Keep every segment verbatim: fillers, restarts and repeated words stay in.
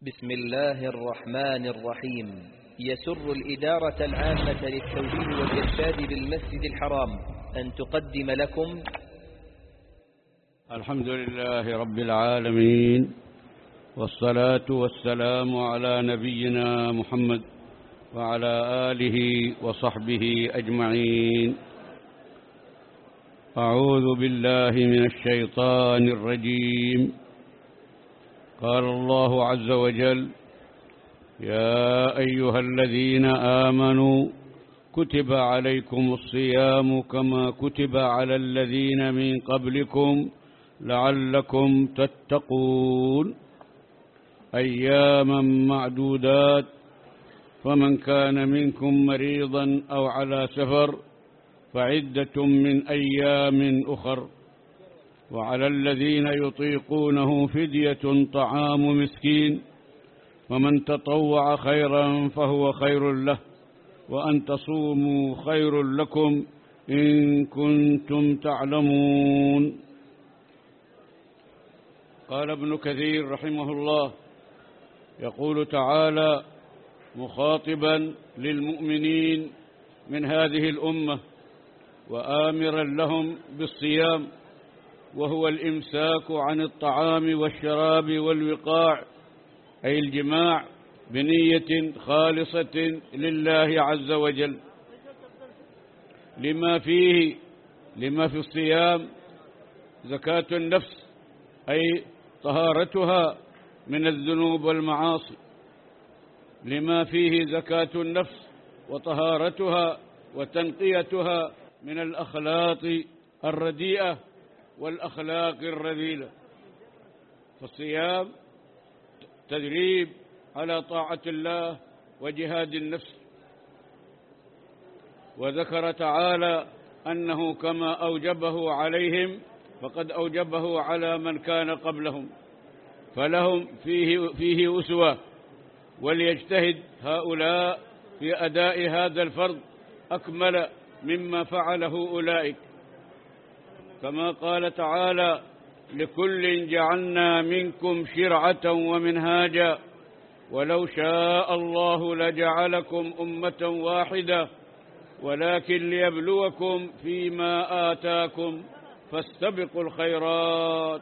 بسم الله الرحمن الرحيم. يسر الإدارة العامة للتوجيه والإرشاد بالمسجد الحرام أن تقدم لكم الحمد لله رب العالمين، والصلاة والسلام على نبينا محمد وعلى آله وصحبه أجمعين. أعوذ بالله من الشيطان الرجيم. قال الله عز وجل: يا أيها الذين آمنوا كتب عليكم الصيام كما كتب على الذين من قبلكم لعلكم تتقون أياما معدودات، فمن كان منكم مريضا أو على سفر فعدة من أيام أخر، وعلى الذين يطيقونه فدية طعام مسكين، ومن تطوع خيرا فهو خير له، وأن تصوموا خير لكم إن كنتم تعلمون. قال ابن كثير رحمه الله، يقول تعالى مخاطبا للمؤمنين من هذه الأمة وآمرا لهم بالصيام، وهو الإمساك عن الطعام والشراب والوقاع، أي الجماع، بنية خالصة لله عز وجل، لما فيه لما في الصيام زكاة النفس، أي طهارتها من الذنوب والمعاصي، لما فيه زكاة النفس وطهارتها وتنقيتها من الأخلاق الرديئة والأخلاق الرذيلة. فالصيام تدريب على طاعة الله وجهاد النفس. وذكر تعالى أنه كما أوجبه عليهم فقد أوجبه على من كان قبلهم، فلهم فيه, فيه أسوة، وليجتهد هؤلاء في أداء هذا الفرض أكمل مما فعله أولئك، كما قال تعالى: لكل جعلنا منكم شرعة ومنهاجا ولو شاء الله لجعلكم أمة واحدة ولكن ليبلوكم فيما آتاكم فاستبقوا الخيرات.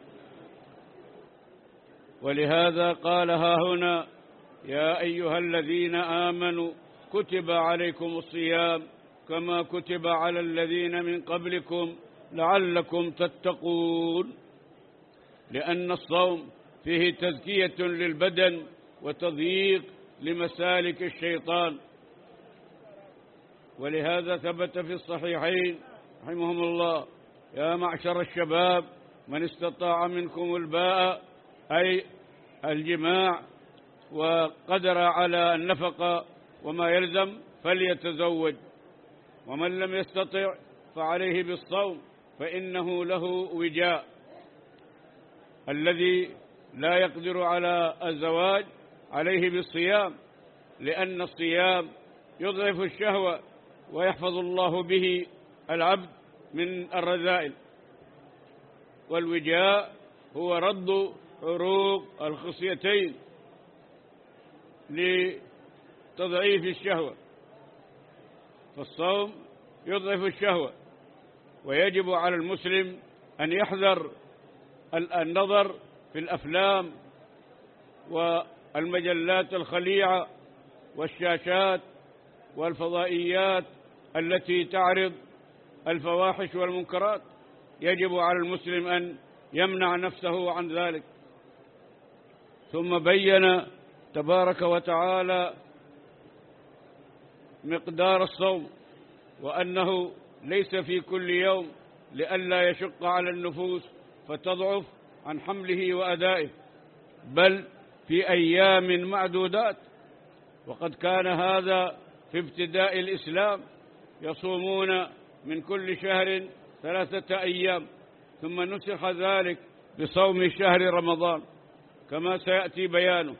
ولهذا قال ها هنا: يا أيها الذين آمنوا كتب عليكم الصيام كما كتب على الذين من قبلكم لعلكم تتقون، لأن الصوم فيه تزكية للبدن وتضييق لمسالك الشيطان. ولهذا ثبت في الصحيحين رحمهم الله: يا معشر الشباب من استطاع منكم الباء، أي الجماع، وقدر على النفقة وما يلزم فليتزوج، ومن لم يستطع فعليه بالصوم فإنه له وجاء. الذي لا يقدر على الزواج عليه بالصيام، لأن الصيام يضعف الشهوة ويحفظ الله به العبد من الرذائل. والوجاء هو رد عروق الخصيتين لتضعيف الشهوة، فالصوم يضعف الشهوة. ويجب على المسلم أن يحذر النظر في الأفلام والمجلات الخليعة والشاشات والفضائيات التي تعرض الفواحش والمنكرات. يجب على المسلم أن يمنع نفسه عن ذلك. ثم بين تبارك وتعالى مقدار الصوم، وأنه ليس في كل يوم، لئلا يشق على النفوس فتضعف عن حمله وأدائه، بل في أيام معدودات. وقد كان هذا في ابتداء الإسلام، يصومون من كل شهر ثلاثة أيام، ثم نسخ ذلك بصوم شهر رمضان كما سيأتي بيانه.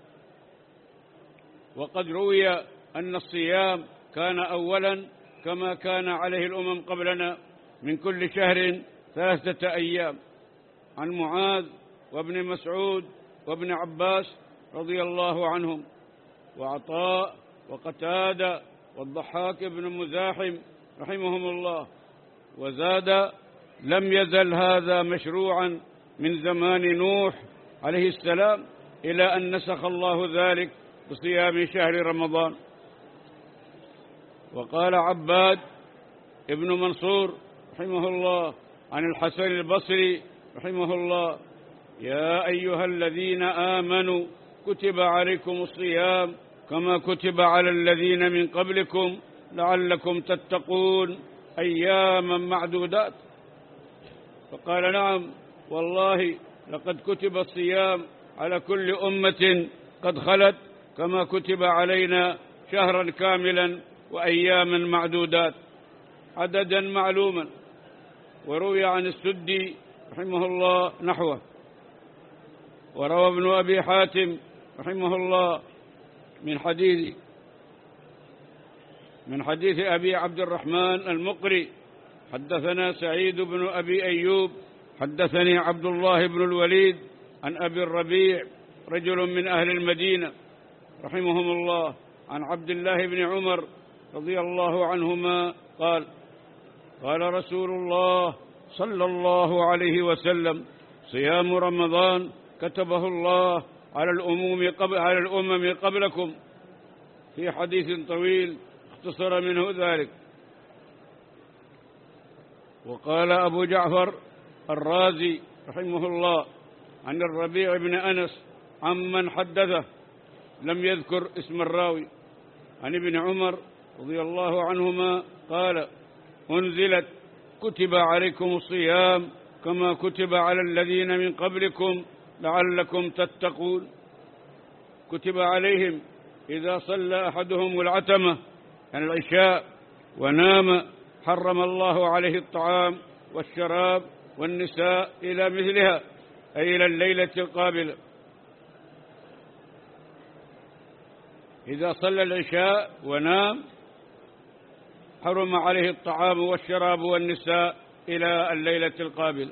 وقد روي أن الصيام كان أولا كما كان عليه الأمم قبلنا من كل شهر ثلاثة أيام، عن معاذ وابن مسعود وابن عباس رضي الله عنهم، وعطاء وقتادة والضحاك بن مزاحم رحمهم الله. وزاد: لم يزل هذا مشروعا من زمان نوح عليه السلام إلى أن نسخ الله ذلك بصيام شهر رمضان. وقال عباد ابن منصور رحمه الله عن الحسن البصري رحمه الله: يا أيها الذين آمنوا كتب عليكم الصيام كما كتب على الذين من قبلكم لعلكم تتقون أياما معدودات. فقال: نعم والله لقد كتب الصيام على كل أمة قد خلت كما كتب علينا شهرا كاملا وأياما معدودات عددا معلوما. وروي عن السدي رحمه الله نحوه. وروى ابن أبي حاتم رحمه الله من حديث من حديث أبي عبد الرحمن المقري: حدثنا سعيد بن أبي أيوب حدثني عبد الله بن الوليد عن أبي الربيع رجل من أهل المدينة رحمهم الله عن عبد الله بن عمر رضي الله عنهما قال: قال رسول الله صلى الله عليه وسلم: صيام رمضان كتبه الله على الأمم قبل على الأمم قبلكم، في حديث طويل اختصر منه ذلك. وقال أبو جعفر الرازي رحمه الله عن الربيع بن أنس عمن حدثه، لم يذكر اسم الراوي، عن ابن عمر رضي الله عنهما قال: أنزلت كتب عليكم الصيام كما كتب على الذين من قبلكم لعلكم تتقون. كتب عليهم إذا صلى أحدهم العتمة عن العشاء ونام حرم الله عليه الطعام والشراب والنساء إلى مثلها، أي إلى الليلة القابلة. إذا صلى العشاء ونام حرم عليه الطعام والشراب والنساء إلى الليلة القابلة.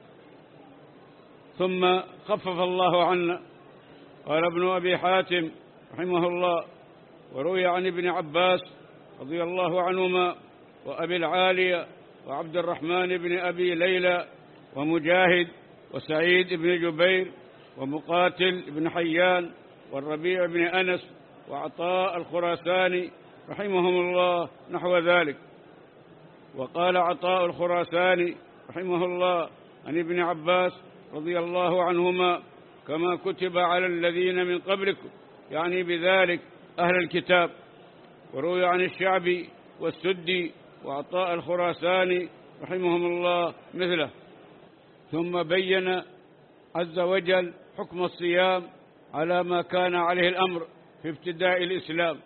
ثم خفف الله عنا. قال ابن أبي حاتم رحمه الله: وروي عن ابن عباس رضي الله عنهما وأبي العالية وعبد الرحمن بن أبي ليلى ومجاهد وسعيد بن جبير ومقاتل بن حيان والربيع بن أنس وعطاء الخراساني رحمهم الله نحو ذلك. وقال عطاء الخراساني رحمه الله عن ابن عباس رضي الله عنهما: كما كتب على الذين من قبلكم، يعني بذلك أهل الكتاب. وروي عن الشعبي والسدي وعطاء الخراساني رحمهم الله مثله. ثم بين عز وجل حكم الصيام على ما كان عليه الأمر في ابتداء الإسلام،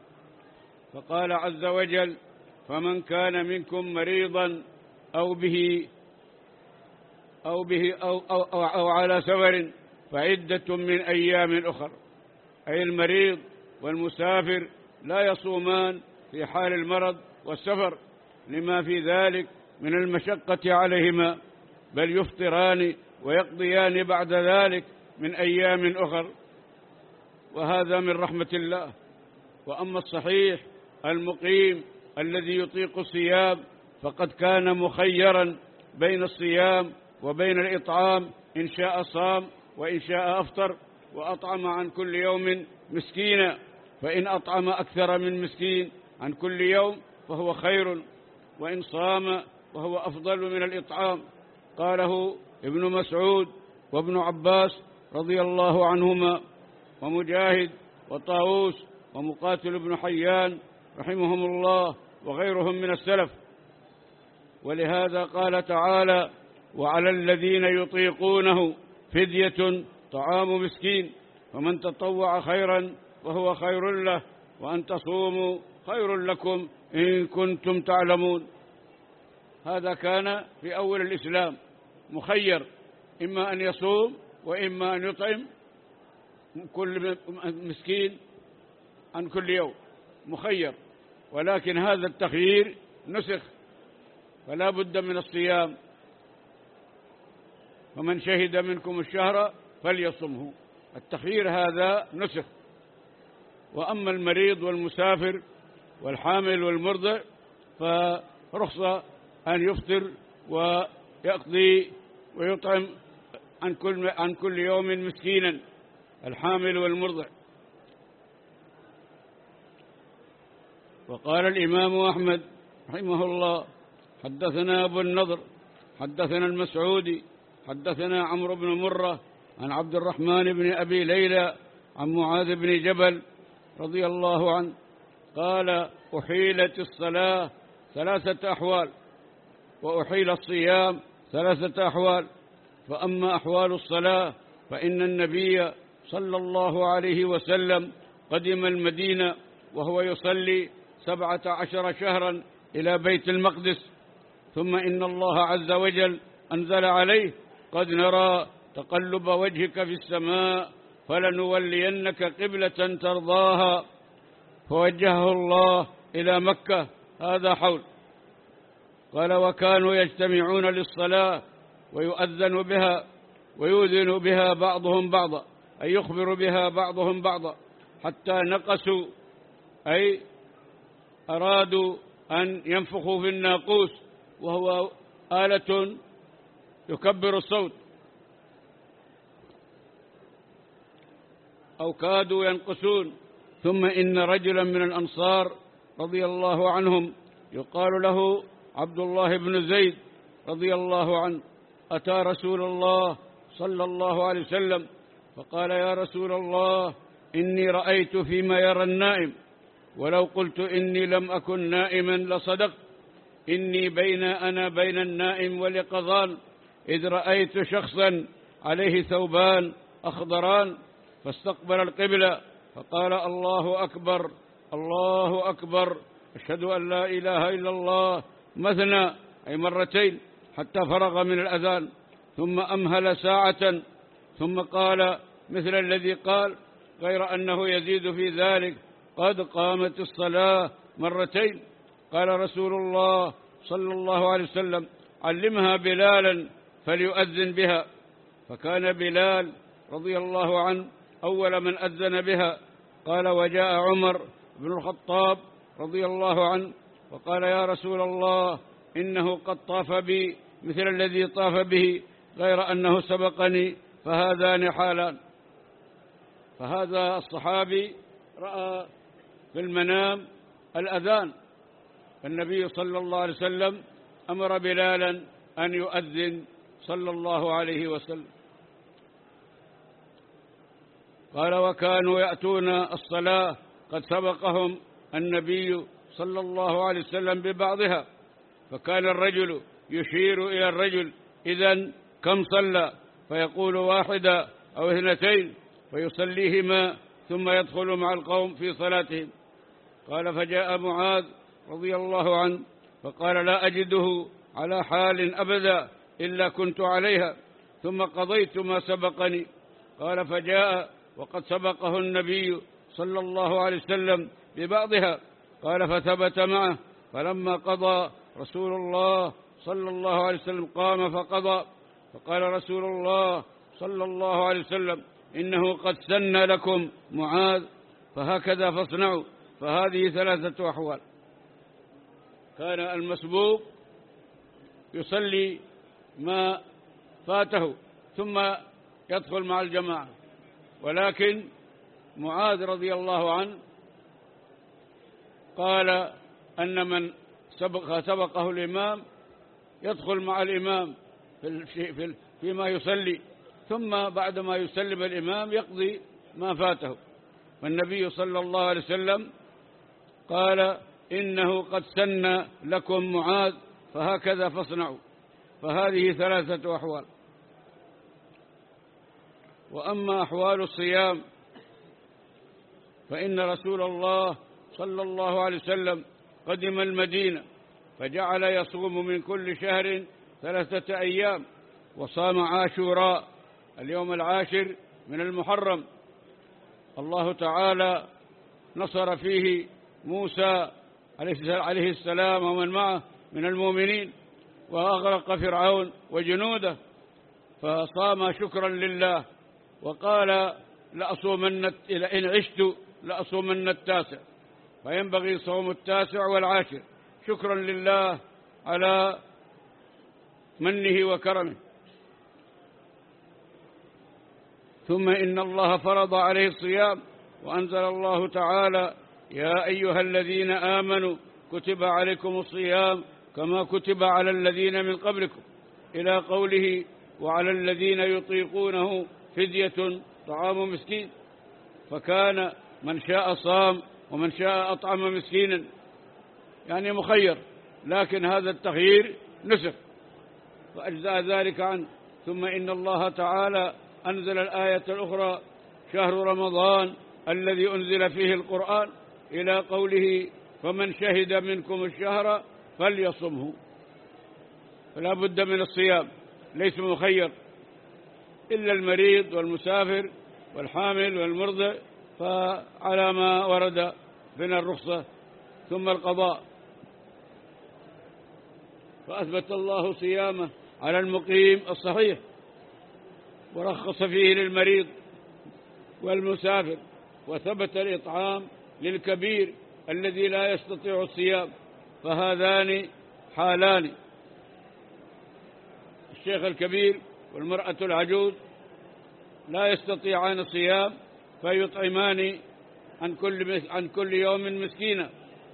فقال عز وجل: فمن كان منكم مريضا أو به أو به أو, أو, أو, أو على سفر فعدة من أيام أخر. أي المريض والمسافر لا يصومان في حال المرض والسفر لما في ذلك من المشقة عليهما، بل يفطران ويقضيان بعد ذلك من أيام أخر، وهذا من رحمة الله. وأما الصحيح المقيم الذي يطيق الصيام فقد كان مخيرا بين الصيام وبين الإطعام، إن شاء صام وإن شاء أفطر، وأطعم عن كل يوم مسكينا، فإن أطعم أكثر من مسكين عن كل يوم فهو خير، وإن صام فهو أفضل من الإطعام. قاله ابن مسعود وابن عباس رضي الله عنهما ومجاهد وطاووس ومقاتل بن حيان رحمهم الله وغيرهم من السلف. ولهذا قال تعالى: وعلى الذين يطيقونه فدية طعام مسكين، فمن تطوع خيرا فهو خير له، وأن تصوموا خير لكم إن كنتم تعلمون. هذا كان في أول الإسلام مخير، إما أن يصوم وإما أن يطعم كل مسكين عن كل يوم، مخير. ولكن هذا التخيير نسخ، فلا بد من الصيام. فمن شهد منكم الشهر فليصمه. التخيير هذا نسخ. وأما المريض والمسافر والحامل والمرضع فرخصة أن يفطر ويقضي ويطعم عن كل عن كل يوم مسكينا، الحامل والمرضع. وقال الإمام أحمد رحمه الله: حدثنا أبو النضر حدثنا المسعودي حدثنا عمرو بن مرة عن عبد الرحمن بن أبي ليلى عن معاذ بن جبل رضي الله عنه قال: أحيلت الصلاة ثلاثة أحوال، وأحيل الصيام ثلاثة أحوال. فأما أحوال الصلاة فإن النبي صلى الله عليه وسلم قدم المدينة وهو يصلي سبعة عشر شهرا إلى بيت المقدس، ثم إن الله عز وجل أنزل عليه: قد نرى تقلب وجهك في السماء فلنولينك قبلة ترضاها، فوجهه الله إلى مكة. هذا حول. قال: وكانوا يجتمعون للصلاة ويؤذن بها ويؤذن بها بعضهم بعضا، أي يخبر بها بعضهم بعضا، حتى نقصوا، أي أرادوا أن ينفخوا في الناقوس وهو آلة يكبر الصوت، أو كادوا ينقصون. ثم إن رجلا من الأنصار رضي الله عنهم يقال له عبد الله بن زيد رضي الله عنه أتى رسول الله صلى الله عليه وسلم فقال: يا رسول الله، إني رأيت فيما يرى النائم، ولو قلت إني لم أكن نائما لصدقت، إني بين أنا بين النائم واليقظان، إذ رأيت شخصا عليه ثوبان أخضران فاستقبل القبلة فقال: الله أكبر الله أكبر، أشهد أن لا إله إلا الله، مثنى، أي مرتين، حتى فرغ من الأذان، ثم أمهل ساعة ثم قال مثل الذي قال، غير أنه يزيد في ذلك: قد قامت الصلاة، مرتين. قال رسول الله صلى الله عليه وسلم: علمها بلالا فليؤذن بها. فكان بلال رضي الله عنه أول من أذن بها. قال: وجاء عمر بن الخطاب رضي الله عنه وقال: يا رسول الله، إنه قد طاف بي مثل الذي طاف به، غير أنه سبقني، فهذان حالان. فهذا الصحابي رأى في المنام الأذان، فالنبي صلى الله عليه وسلم أمر بلالا أن يؤذن صلى الله عليه وسلم. قال: وكانوا يأتون الصلاة قد سبقهم النبي صلى الله عليه وسلم ببعضها، فكان الرجل يشير إلى الرجل: إذن كم صلى؟ فيقول: واحدة أو اثنتين، فيصليهما ثم يدخل مع القوم في صلاتهم. قال: فجاء معاذ رضي الله عنه فقال: لا أجده على حال أبدا إلا كنت عليها، ثم قضيت ما سبقني. قال: فجاء وقد سبقه النبي صلى الله عليه وسلم ببعضها. قال: فثبت معه، فلما قضى رسول الله صلى الله عليه وسلم قام فقضى. فقال رسول الله صلى الله عليه وسلم: إنه قد سن لكم معاذ، فهكذا فاصنعوا. فهذه ثلاثة أحوال. كان المسبوق يصلي ما فاته ثم يدخل مع الجماعة، ولكن معاذ رضي الله عنه قال أن من سبق سبقه الإمام يدخل مع الإمام في فيما يصلي، ثم بعدما يسلم الإمام يقضي ما فاته. والنبي صلى الله عليه وسلم قال: إنه قد سن لكم معاذ، فهكذا فاصنعوا. فهذه ثلاثة أحوال. وأما أحوال الصيام فإن رسول الله صلى الله عليه وسلم قدم المدينة فجعل يصوم من كل شهر ثلاثة أيام، وصام عاشوراء اليوم العاشر من المحرم. الله تعالى نصر فيه موسى عليه السلام ومن معه من المؤمنين، وأغرق فرعون وجنوده، فصام شكرا لله. وقال لأصومن إن عشت لأصومن التاسع، فينبغي صوم التاسع والعاشر شكرا لله على منه وكرمه. ثم إن الله فرض عليه الصيام، وأنزل الله تعالى: يا أيها الذين آمنوا كتب عليكم الصيام كما كتب على الذين من قبلكم، إلى قوله: وعلى الذين يطيقونه فدية طعام مسكين. فكان من شاء صام ومن شاء أطعم مسكينا، يعني مخير، لكن هذا التخيير نسخ فأجزاء ذلك عنه. ثم إن الله تعالى أنزل الآية الأخرى: شهر رمضان الذي أنزل فيه القرآن، إلى قوله: فمن شهد منكم الشهر فليصمه. فلا بد من الصيام، ليس مخير، إلا المريض والمسافر والحامل والمرضع، فعلى ما ورد من الرخصة. ثم القضاء، فأثبت الله صيامه على المقيم الصحيح، ورخص فيه للمريض والمسافر، وثبت الإطعام للكبير الذي لا يستطيع الصيام. فهذان حالان: الشيخ الكبير والمرأة العجوز لا يستطيعان الصيام، فيطعمان عن كل عن كل يوم مسكينا.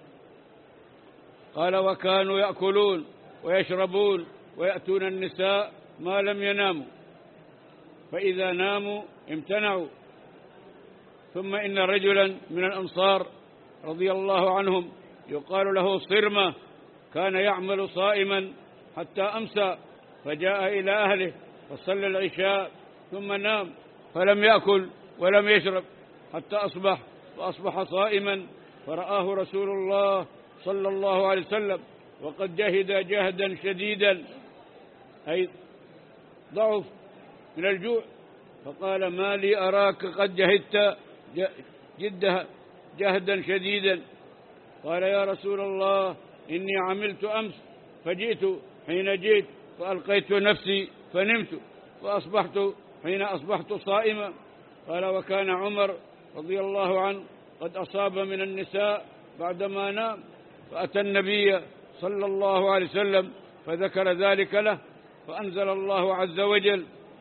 قال: وكانوا يأكلون ويشربون ويأتون النساء ما لم يناموا، فإذا ناموا امتنعوا. ثم إن رجلا من الأنصار رضي الله عنهم يقال له صرمة كان يعمل صائما حتى أمسى، فجاء إلى أهله فصلى العشاء ثم نام، فلم يأكل ولم يشرب حتى أصبح، وأصبح صائما. فرآه رسول الله صلى الله عليه وسلم وقد جهد جهدا شديدا، أي ضعف من الجوع، فقال: ما لي أراك قد جهدت جدها جهدا شديدا؟ قال: يا رسول الله، إني عملت أمس فجئت حين جئت فألقيت نفسي فنمت، فأصبحت حين أصبحت صائما. قال: وكان عمر رضي الله عنه قد أصاب من النساء بعدما نام، فأتى النبي صلى الله عليه وسلم فذكر ذلك له، فأنزل الله عز وجل: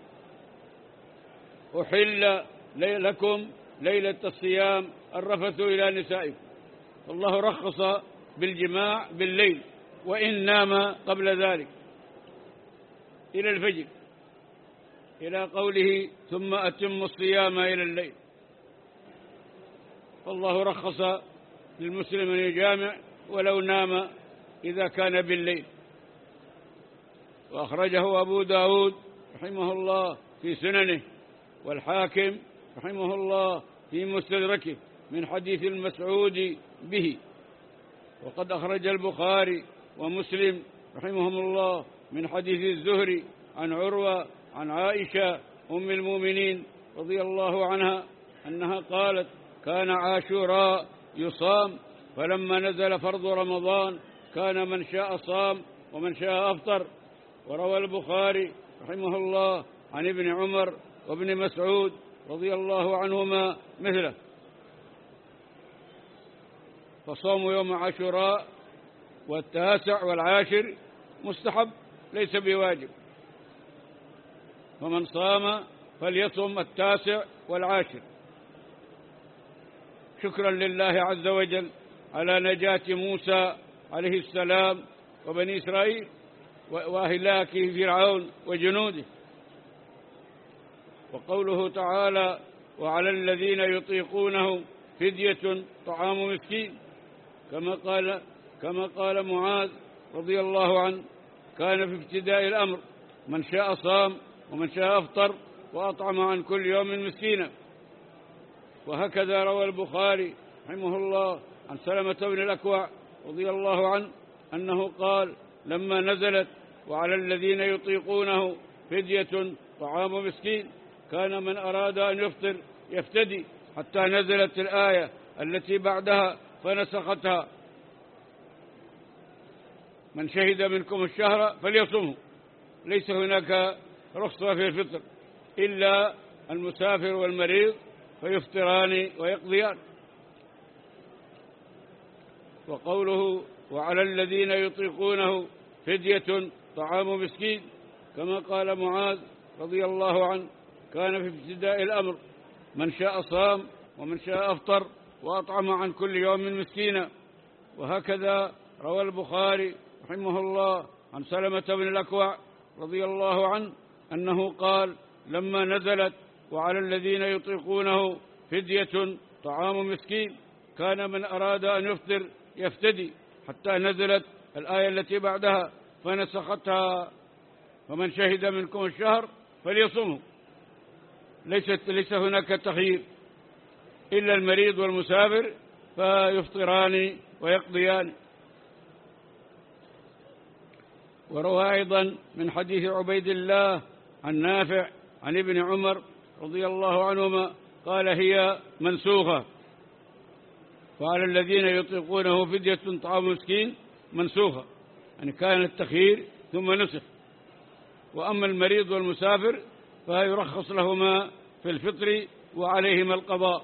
أحل لكم ليلة الصيام الرفث إلى نسائكم. الله رخص بالجماع بالليل، وإن نام قبل ذلك إلى الفجر، إلى قوله: ثم أتم الصيام إلى الليل. فالله رخص للمسلم أن يجامع ولو نام إذا كان بالليل. وأخرجه أبو داود رحمه الله في سننه، والحاكم رحمه الله في مستدركه من حديث المسعود به. وقد أخرج البخاري ومسلم رحمهم الله من حديث الزهري عن عروة عن عائشة أم المؤمنين رضي الله عنها أنها قالت: كان عاشوراء يصام، فلما نزل فرض رمضان كان من شاء صام ومن شاء أفطر. وروى البخاري رحمه الله عن ابن عمر وابن مسعود رضي الله عنهما مثله. فصوم يوم عاشوراء والتاسع والعاشر مستحب ليس بواجب، فمن صام فليصم التاسع والعاشر شكرا لله عز وجل على نجاة موسى عليه السلام وبني إسرائيل وأهلاك فرعون وجنوده. وقوله تعالى: وعلى الذين يطيقونه فدية طعام مسكين، كما قال كما قال معاذ رضي الله عنه: كان في ابتداء الأمر من شاء صام ومن شاء أفطر وأطعم عن كل يوم مسكينا. وهكذا روى البخاري رحمه الله عن سلمة بن الأكوع رضي الله عنه أنه قال: لما نزلت وعلى الذين يطيقونه فدية طعام مسكين، كان من أراد أن يفطر يفتدي، حتى نزلت الآية التي بعدها فنسختها: من شهد منكم الشهر فليصمه. ليس هناك رخصة في الفطر إلا المسافر والمريض فيفطران ويقضيان. وقوله وعلى الذين يطيقونه فدية طعام مسكين، كما قال معاذ رضي الله عنه كان في ابتداء الأمر من شاء صام ومن شاء أفطر وأطعم عن كل يوم مسكينا. وهكذا روى البخاري رحمه الله عن سلمة بن الأكوع رضي الله عنه أنه قال لما نزلت وعلى الذين يطيقونه فدية طعام مسكين كان من أراد أن يفطر يفتدي، حتى نزلت الآية التي بعدها فنسختها فمن شهد منكم الشهر فليصمه. ليست ليس هناك تخيير إلا المريض والمسافر فيفطران ويقضيان. وروى أيضا من حديث عبيد الله عن نافع عن ابن عمر رضي الله عنهما قال هي منسوخة، وعلى الذين يطيقونه فدية طعام مسكين منسوخة، يعني كان التخيير ثم نسخ. وأما المريض والمسافر فيرخص لهما في الفطر وعليهما القضاء.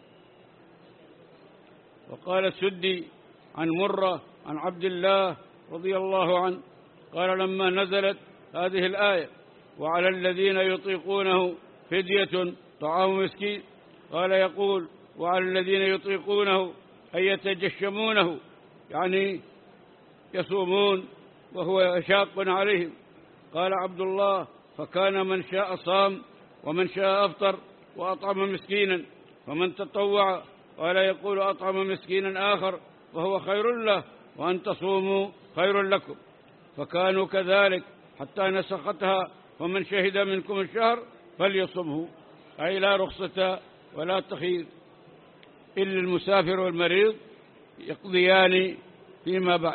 وقال السدي عن مرة عن عبد الله رضي الله عنه قال لما نزلت هذه الآية وعلى الذين يطيقونه فدية طعام مسكين قال يقول وعلى الذين يطيقونه أي يتجشمونه، يعني يصومون وهو شاق عليهم. قال عبد الله فكان من شاء صام ومن شاء أفطر وأطعم مسكينا، فمن تطوع قال يقول أطعم مسكينا آخر وهو خير له وأن تصوموا خير لكم. فكانوا كذلك حتى نسختها ومن شهد منكم الشهر فليصمه، أي لا رخصة ولا تخيير، إلا المسافر والمريض يقضيان فيما بعد.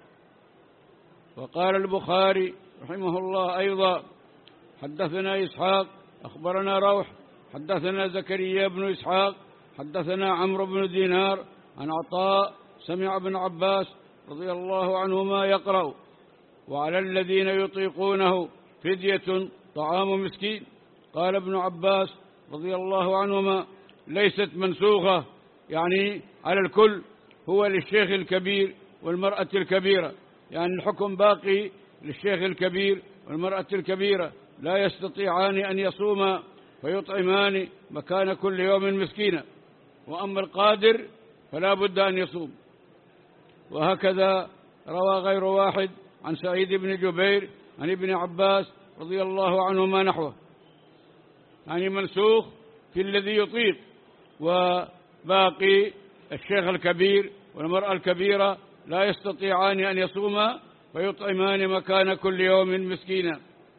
وقال البخاري رحمه الله أيضا حدثنا إسحاق أخبرنا روح حدثنا زكريا بن إسحاق حدثنا عمرو بن دينار عن عطاء سمع ابن عباس رضي الله عنهما يقرأ وعلى الذين يطيقونه فدية طعام مسكين. قال ابن عباس رضي الله عنهما ليست منسوخة، يعني على الكل، هو للشيخ الكبير والمرأة الكبيرة، يعني الحكم باقي للشيخ الكبير والمرأة الكبيرة، لا يستطيعان أن يصوما فيطعمان مكان كل يوم مسكينا. وأما القادر فلا بد أن يصوم. وهكذا روى غير واحد عن سعيد بن جبير عن ابن عباس رضي الله عنهما نحوه، يعني منسوخ في الذي يطيق، وباقي الشيخ الكبير والمرأة الكبيرة لا يستطيعان أن يصوما فيطعمان مكان كل يوم مسكينا.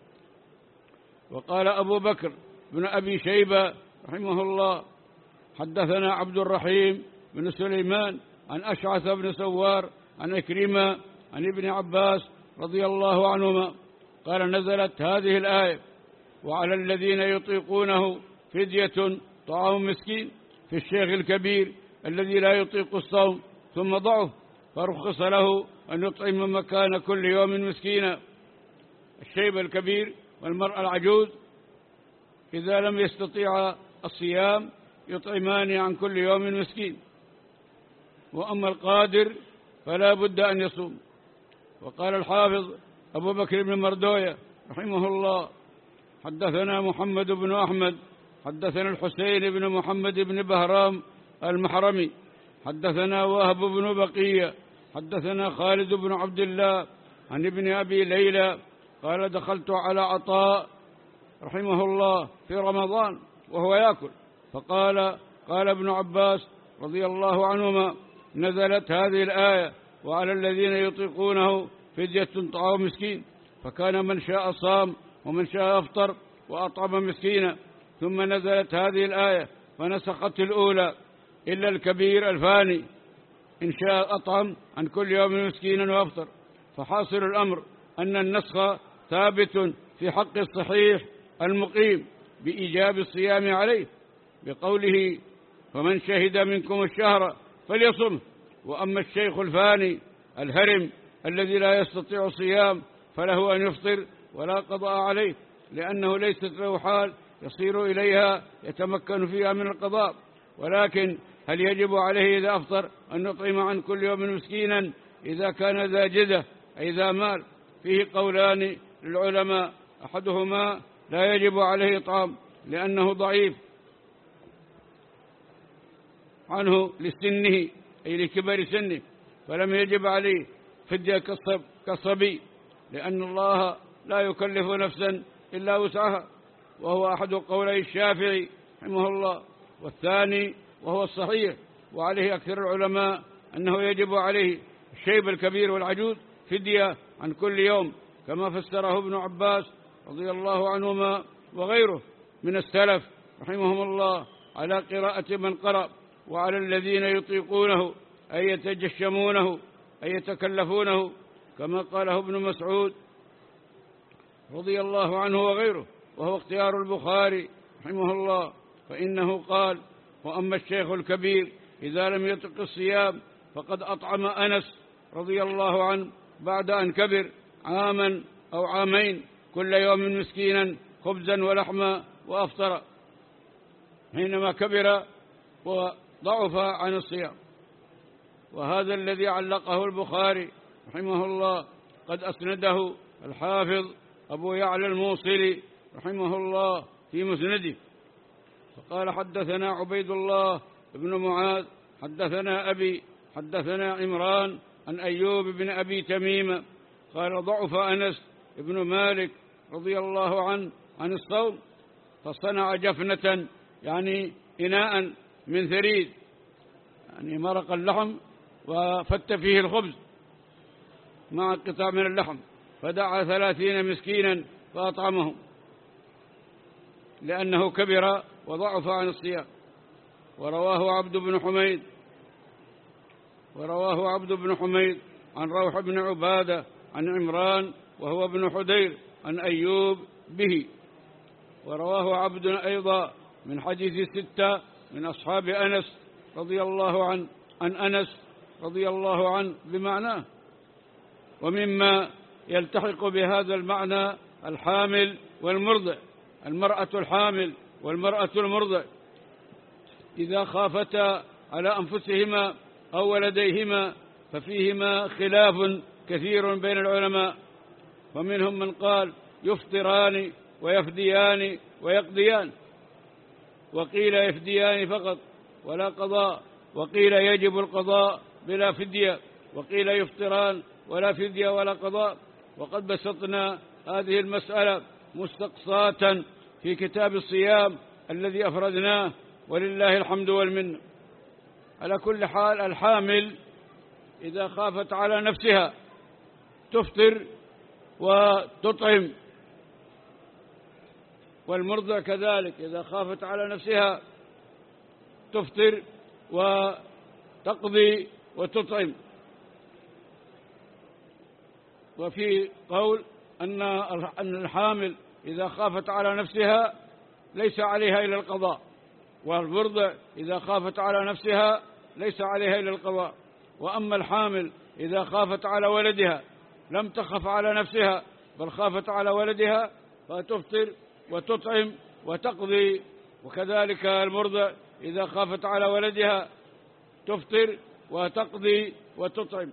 وقال أبو بكر بن أبي شيبة رحمه الله حدثنا عبد الرحيم بن سليمان عن أشعث بن سوار عن إكرمة عن ابن عباس رضي الله عنهما قال نزلت هذه الآية وعلى الذين يطيقونه فدية طعام مسكين في الشيخ الكبير الذي لا يطيق الصوم ثم ضعف فرخص له أن يطعم مكان كل يوم مسكينا. الشيب الكبير والمرأة العجوز إذا لم يستطيع الصيام يطعمان عن كل يوم مسكين، وأما القادر فلا بد أن يصوم. وقال الحافظ أبو بكر بن مردوية رحمه الله حدثنا محمد بن أحمد حدثنا الحسين بن محمد بن بهرام المحرمي حدثنا وهب بن بقية حدثنا خالد بن عبد الله عن ابن أبي ليلى قال دخلت على عطاء رحمه الله في رمضان وهو يأكل فقال قال ابن عباس رضي الله عنهما نزلت هذه الآية وعلى الذين يطيقونه فدية طعام مسكين، فكان من شاء صام ومن شاء أفطر وأطعم مسكينا، ثم نزلت هذه الآية فنسخت الأولى إلا الكبير الفاني إن شاء أطعم عن كل يوم مسكينا وأفطر. فحاصل الأمر أن النسخ ثابت في حق الصحيح المقيم بإيجاب الصيام عليه بقوله فمن شهد منكم الشهر فليصم. وأما الشيخ الفاني الهرم الذي لا يستطيع الصيام فله أن يفطر ولا قضاء عليه، لأنه ليست له حال يصير إليها يتمكن فيها من القضاء. ولكن هل يجب عليه إذا أفطر أن يطعم عن كل يوم مسكينا إذا كان ذا جدة أي ذا مال؟ فيه قولان للعلماء، أحدهما لا يجب عليه إطعام لأنه ضعيف عنه لسنه أي لكبر سنه، فلم يجب عليه فدية كالصبي، لأن الله لا يكلف نفسا إلا وسعها، وهو أحد قولي الشافعي رحمه الله. والثاني وهو الصحيح وعليه أكثر العلماء أنه يجب عليه الشيب الكبير والعجوز فدية عن كل يوم، كما فسره ابن عباس رضي الله عنهما وغيره من السلف رحمهم الله على قراءة من قرأ، وعلى الذين يطيقونه أي يتجشمونه أي يتكلفونه، كما قاله ابن مسعود رضي الله عنه وغيره، وهو اختيار البخاري رحمه الله، فإنه قال: وأما الشيخ الكبير إذا لم يطق الصيام فقد أطعم أنس رضي الله عنه بعد أن كبر عاما أو عامين كل يوم مسكينا خبزا ولحما وأفطر حينما كبر وضعف عن الصيام. وهذا الذي علقه البخاري رحمه الله قد أسنده الحافظ أبو يعلى الموصلي رحمه الله في مسنده، فقال: حدثنا عبيد الله بن معاذ حدثنا أبي حدثنا عمران عن أيوب بن أبي تميم قال: ضعف أنس بن مالك رضي الله عنه عن الصوم، فصنع جفنة يعني إناء من ثريد يعني مرق اللحم وفت فيه الخبز مع قطع من اللحم، فدعا ثلاثين مسكينا فأطعمهم لأنه كبر وضعف عن الصيام. ورواه عبد بن حميد ورواه عبد بن حميد عن روح بن عبادة عن عمران وهو ابن حدير عن أيوب به. ورواه عبد أيضا من حديث ستة من أصحاب أنس رضي الله عنه عن أنس رضي الله عنه بمعناه. ومما يلتحق بهذا المعنى الحامل والمرضع، المرأة الحامل والمرأة المرضع إذا خافتا على أنفسهما أو ولديهما ففيهما خلاف كثير بين العلماء، ومنهم من قال يفطران ويفديان ويقضيان، وقيل يفديان فقط ولا قضاء، وقيل يجب القضاء بلا فدية، وقيل يفطران ولا فدية ولا قضاء. وقد بسطنا هذه المسألة مستقصاة في كتاب الصيام الذي أفردناه ولله الحمد والمنة. على كل حال الحامل إذا خافت على نفسها تفطر وتطعم، والمرضع كذلك إذا خافت على نفسها تفطر وتقضي وتطعم. وفي قول أن الحامل إذا خافت على نفسها ليس عليها إلا القضاء، والمرضع إذا خافت على نفسها ليس عليها إلا القضاء. وأما الحامل إذا خافت على ولدها لم تخف على نفسها بل خافت على ولدها فتفطر وتطعم وتقضي. وكذلك المرضع إذا خافت على ولدها تفطر وتقضي وتطعم.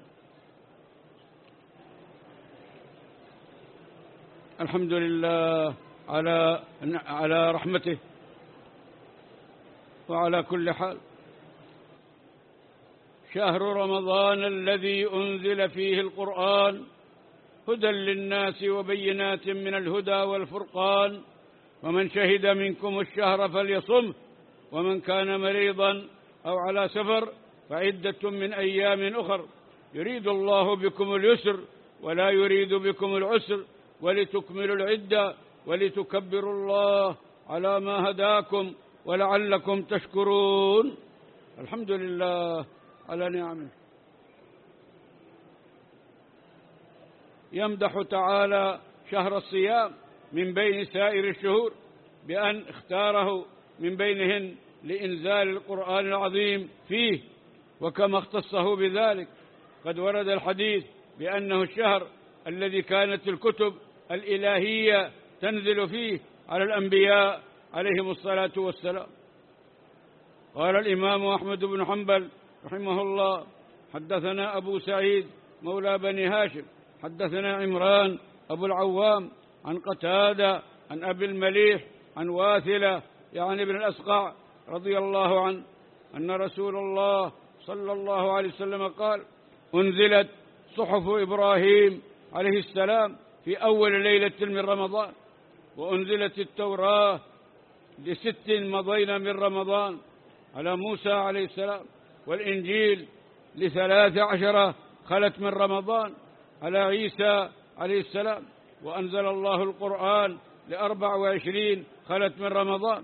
الحمد لله على على رحمته. وعلى كل حال شهر رمضان الذي أنزل فيه القرآن هدى للناس وبينات من الهدى والفرقان، ومن شهد منكم الشهر فليصمه، ومن كان مريضا أو على سفر فعدة من أيام أخر، يريد الله بكم اليسر ولا يريد بكم العسر ولتكملوا العدة ولتكبروا الله على ما هداكم ولعلكم تشكرون. الحمد لله على نعمه. يمدح تعالى شهر الصيام من بين سائر الشهور بأن اختاره من بينهن لإنزال القرآن العظيم فيه، وكما اختصه بذلك قد ورد الحديث بأنه الشهر الذي كانت الكتب الإلهية تنزل فيه على الأنبياء عليهم الصلاة والسلام. قال الإمام أحمد بن حنبل رحمه الله: حدثنا أبو سعيد مولى بني هاشم حدثنا عمران أبو العوام عن قتادة عن أبي المليح عن واثلة يعني ابن الأسقع رضي الله عنه أن رسول الله صلى الله عليه وسلم قال: أنزلت صحف إبراهيم عليه السلام في أول ليلة من رمضان، وأنزلت التوراة لست مضين من رمضان على موسى عليه السلام، والإنجيل لثلاث عشرة خلت من رمضان على عيسى عليه السلام، وأنزل الله القرآن لأربع وعشرين خلت من رمضان.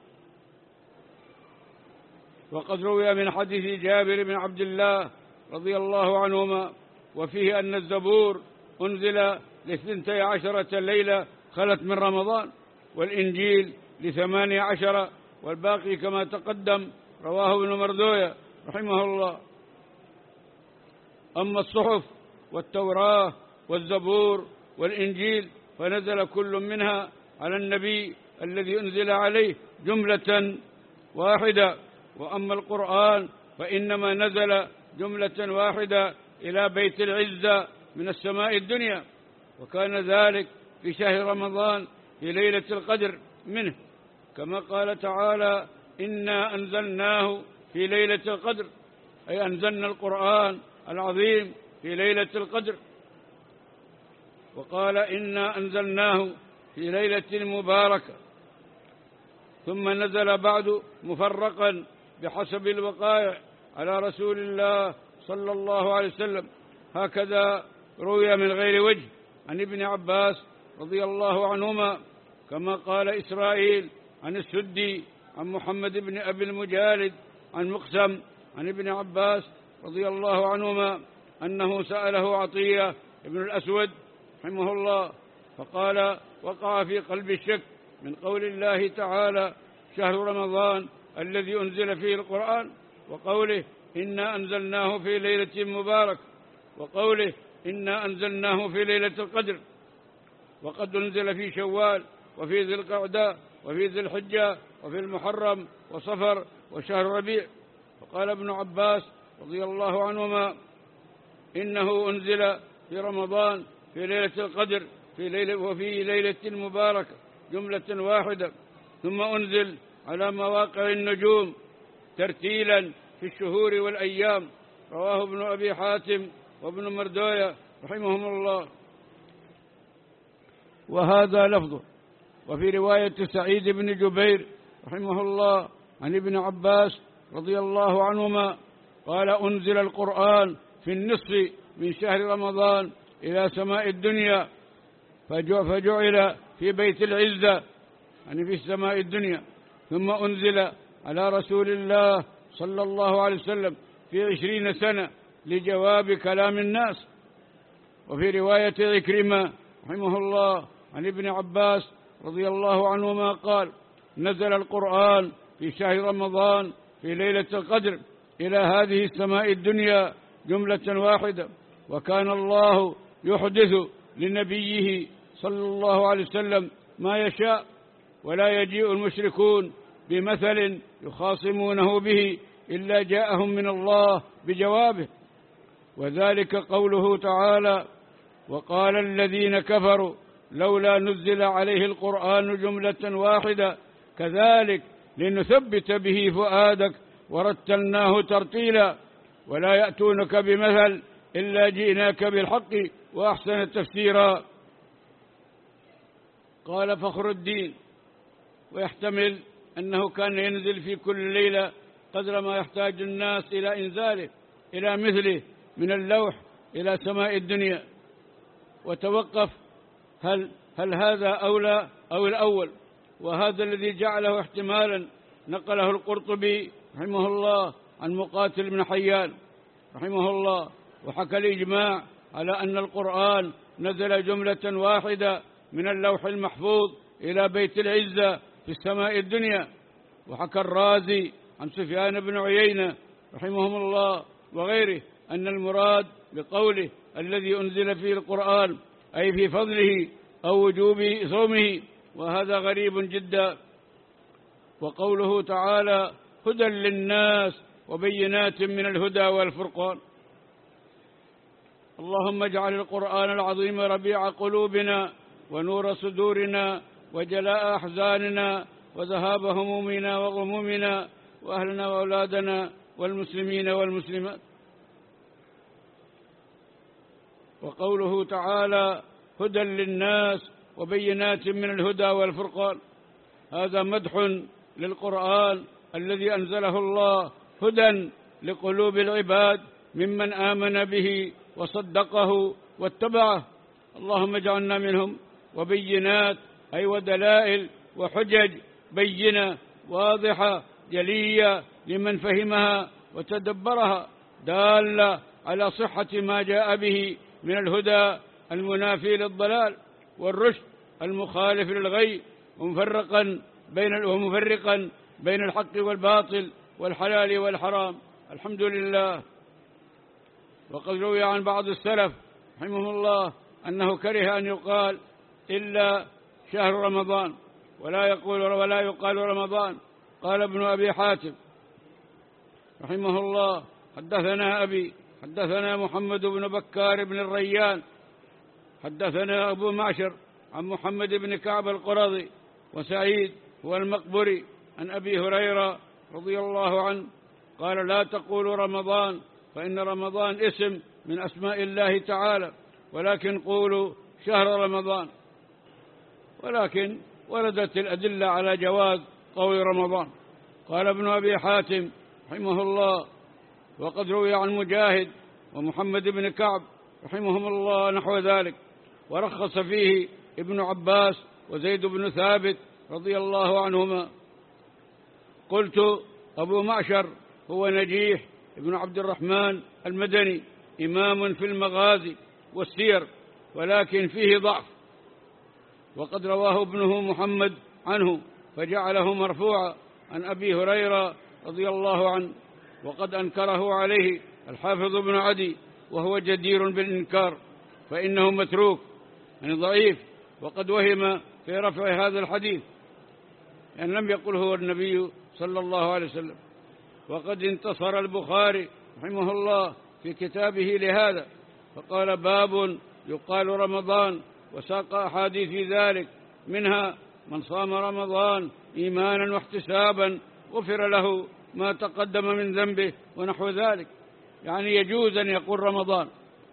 وقد روي من حديث جابر بن عبد الله رضي الله عنهما وفيه أن الزبور أنزل لثنتي عشرة ليلة خلت من رمضان، والإنجيل لثمانية عشر، والباقي كما تقدم رواه ابن مردوية رحمه الله. أما الصحف والتوراة والزبور والإنجيل فنزل كل منها على النبي الذي أنزل عليه جملة واحدة، وأما القرآن فإنما نزل جملة واحدة إلى بيت العزة من السماء الدنيا، وكان ذلك في شهر رمضان في ليلة القدر منه، كما قال تعالى: إنا أنزلناه في ليلة القدر، أي أنزلنا القرآن العظيم في ليلة القدر. وقال: إنا أنزلناه في ليلة مباركة. ثم نزل بعد مفرقا بحسب الوقائع على رسول الله صلى الله عليه وسلم، هكذا روي من غير وجه عن ابن عباس رضي الله عنهما، كما قال إسرائيل عن السدي عن محمد بن أبي المجالد عن مقسم عن ابن عباس رضي الله عنهما أنه سأله عطية بن الأسود رحمه الله فقال: وقع في قلب الشك من قول الله تعالى: شهر رمضان الذي أنزل فيه القرآن، وقوله: إنا أنزلناه في ليلة مبارك، وقوله: إنا أنزلناه في ليلة القدر، وقد أنزل في شوال وفي ذي القعدة وفي ذي الحجة وفي المحرم وصفر وشهر ربيع. وقال ابن عباس رضي الله عنهما: إنه أنزل في رمضان في ليلة القدر في ليلة وفي ليلة مباركة جملة واحدة، ثم أنزل على مواقع النجوم ترتيلا في الشهور والأيام. رواه ابن أبي حاتم وابن مردوية رحمهم الله. وهذا لفظه. وفي رواية سعيد بن جبير رحمه الله عن ابن عباس رضي الله عنهما قال: أنزل القرآن في النصف من شهر رمضان إلى سماء الدنيا، فجعل في بيت العزة يعني في السماء الدنيا، ثم أنزل على رسول الله صلى الله عليه وسلم في عشرين سنة لجواب كلام الناس. وفي رواية عكرمة رحمه الله عن ابن عباس رضي الله عنهما قال: نزل القرآن في شهر رمضان في ليلة القدر إلى هذه السماء الدنيا جملة واحدة، وكان الله يحدث لنبيه صلى الله عليه وسلم ما يشاء، ولا يجيء المشركون بمثل يخاصمونه به إلا جاءهم من الله بجوابه. وذلك قوله تعالى: وقال الذين كفروا لولا نزل عليه القرآن جملة واحدة كذلك لنثبت به فؤادك ورتلناه ترتيلا ولا يأتونك بمثل إلا جئناك بالحق وأحسن تفسيرا. قال فخر الدين: ويحتمل أنه كان ينزل في كل ليلة قدر ما يحتاج الناس إلى إنزاله إلى مثله من اللوح إلى سماء الدنيا. وتوقف هل, هل هذا أولى أو الأول، وهذا الذي جعله احتمالا نقله القرطبي رحمه الله عن مقاتل بن حيان رحمه الله، وحكى الإجماع على أن القرآن نزل جملة واحدة من اللوح المحفوظ إلى بيت العزة في السماء الدنيا. وحكى الرازي عن سفيان بن عيينة رحمهم الله وغيره أن المراد بقوله الذي أنزل فيه القرآن أي في فضله أو وجوب صومه، وهذا غريب جدا. وقوله تعالى هدى للناس وبينات من الهدى والفرقان. اللهم اجعل القرآن العظيم ربيع قلوبنا ونور صدورنا وجلاء أحزاننا وذهاب همومنا وغمومنا وأهلنا وأولادنا والمسلمين والمسلمات. وقوله تعالى هدى للناس وبينات من الهدى والفرقان، هذا مدح للقرآن الذي أنزله الله هدى لقلوب العباد ممن آمن به وصدقه واتبعه. اللهم اجعلنا منهم. وبينات أي ودلائل وحجج بينة واضحة جلية لمن فهمها وتدبرها، دالة على صحة ما جاء به من الهدى المنافي للضلال والرشد المخالف للغي، ومفرقا بين ومفرقا بين الحق والباطل والحلال والحرام. الحمد لله. وقد روي عن بعض السلف رحمه الله أنه كره أن يقال إلا شهر رمضان، ولا يقول ولا يقال رمضان. قال ابن أبي حاتم رحمه الله حدثنا أبي حدثنا محمد بن بكار بن الريان حدثنا أبو معشر عن محمد بن كعب القرظي وسعيد هو المقبري عن أبي هريرة رضي الله عنه قال لا تقولوا رمضان فإن رمضان اسم من أسماء الله تعالى، ولكن قولوا شهر رمضان. ولكن وردت الأدلة على جواز قول رمضان. قال ابن أبي حاتم رحمه الله وقد روي عن مجاهد ومحمد بن كعب رحمهم الله نحو ذلك، ورخص فيه ابن عباس وزيد بن ثابت رضي الله عنهما. قلت أبو معشر هو نجيح ابن عبد الرحمن المدني، إمام في المغازي والسير، ولكن فيه ضعف، وقد رواه ابنه محمد عنه فجعله مرفوعا عن أبي هريرة رضي الله عنه، وقد أنكره عليه الحافظ ابن عدي وهو جدير بالإنكار فإنه متروك يعني ضعيف، وقد وهم في رفع هذا الحديث يعني لم يقل هو النبي صلى الله عليه وسلم. وقد انتصر البخاري رحمه الله في كتابه لهذا فقال باب يقال رمضان، وساق أحاديث ذلك منها من صام رمضان إيمانا واحتسابا غفر له ما تقدم من ذنبه ونحو ذلك، يعني يجوز أن يقول رمضان.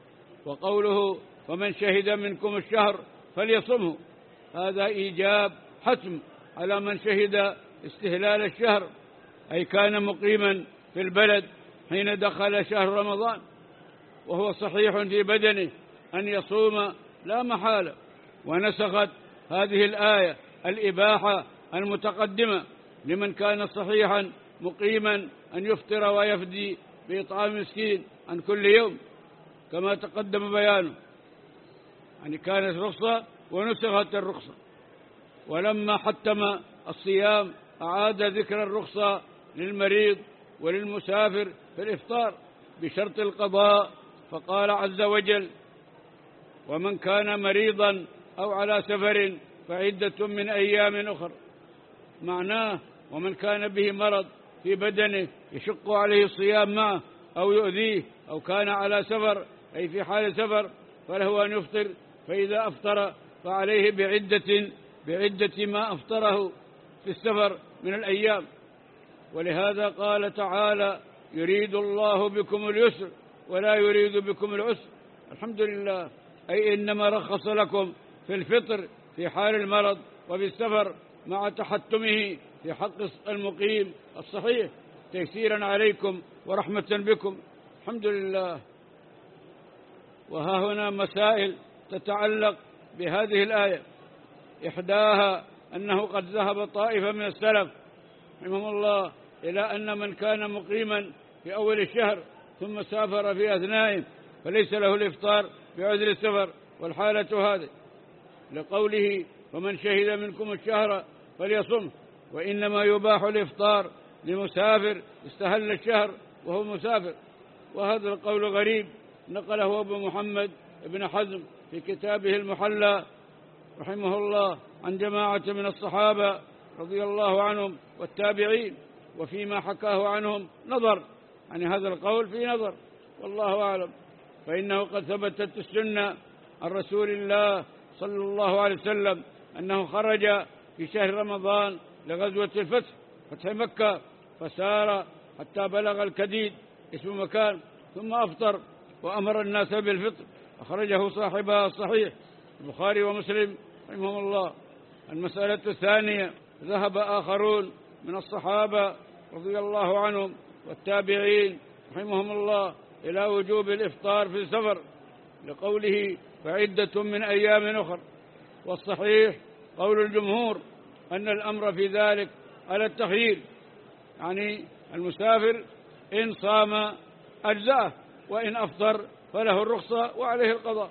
وقوله فمن شهد منكم الشهر فليصمه، هذا إيجاب حتم على من شهد استهلال الشهر، أي كان مقيما في البلد حين دخل شهر رمضان وهو صحيح في بدنه أن يصوم لا محالة. ونسخت هذه الآية الإباحة المتقدمة لمن كان صحيحا مقيما أن يفطر ويفدي بإطعام مسكين عن كل يوم كما تقدم بيانه، يعني كانت رخصة ونسخت الرخصة. ولما حتم الصيام أعاد ذكر الرخصة للمريض وللمسافر في الإفطار بشرط القضاء، فقال عز وجل ومن كان مريضا أو على سفر فعدة من أيام أخر. معناه ومن كان به مرض في بدنه يشق عليه الصيام معه أو يؤذيه أو كان على سفر أي في حال سفر فله أن يفطر، فإذا أفطر فعليه بعدة بعدة ما أفطره في السفر من الأيام. ولهذا قال تعالى يريد الله بكم اليسر ولا يريد بكم العسر. الحمد لله، أي إنما رخص لكم في الفطر في حال المرض وفي السفر مع تحتمه في حق المقيم الصحيح تيسيرا عليكم ورحمة بكم. الحمد لله. وها هنا مسائل تتعلق بهذه الآية، إحداها أنه قد ذهب طائفة من السلف رحمه الله إلى أن من كان مقيما في أول الشهر ثم سافر في أثنائه فليس له الإفطار بعذر السفر والحالة هذه، لقوله ومن شهد منكم الشهر فليصم، وإنما يباح الإفطار لمسافر استهل الشهر وهو مسافر. وهذا القول غريب نقله أبو محمد ابن حزم في كتابه المحلى رحمه الله عن جماعة من الصحابة رضي الله عنهم والتابعين، وفيما حكاه عنهم نظر، يعني هذا القول فيه نظر والله أعلم. فإنه قد ثبتت السنة عن رسول الله صلى الله عليه وسلم أنه خرج في شهر رمضان لغزوة الفتح، فتح مكة، فسار حتى بلغ الكديد اسم مكان، ثم أفطر وأمر الناس بالفطر، أخرجه صاحبها الصحيح البخاري ومسلم رحمهم الله. المسألة الثانية، ذهب آخرون من الصحابة رضي الله عنهم والتابعين رحمهم الله إلى وجوب الإفطار في السفر لقوله فعدة من أيام أخر، والصحيح قول الجمهور أن الأمر في ذلك على التخيير، يعني المسافر إن صام أجزأه وإن أفطر فله الرخصة وعليه القضاء،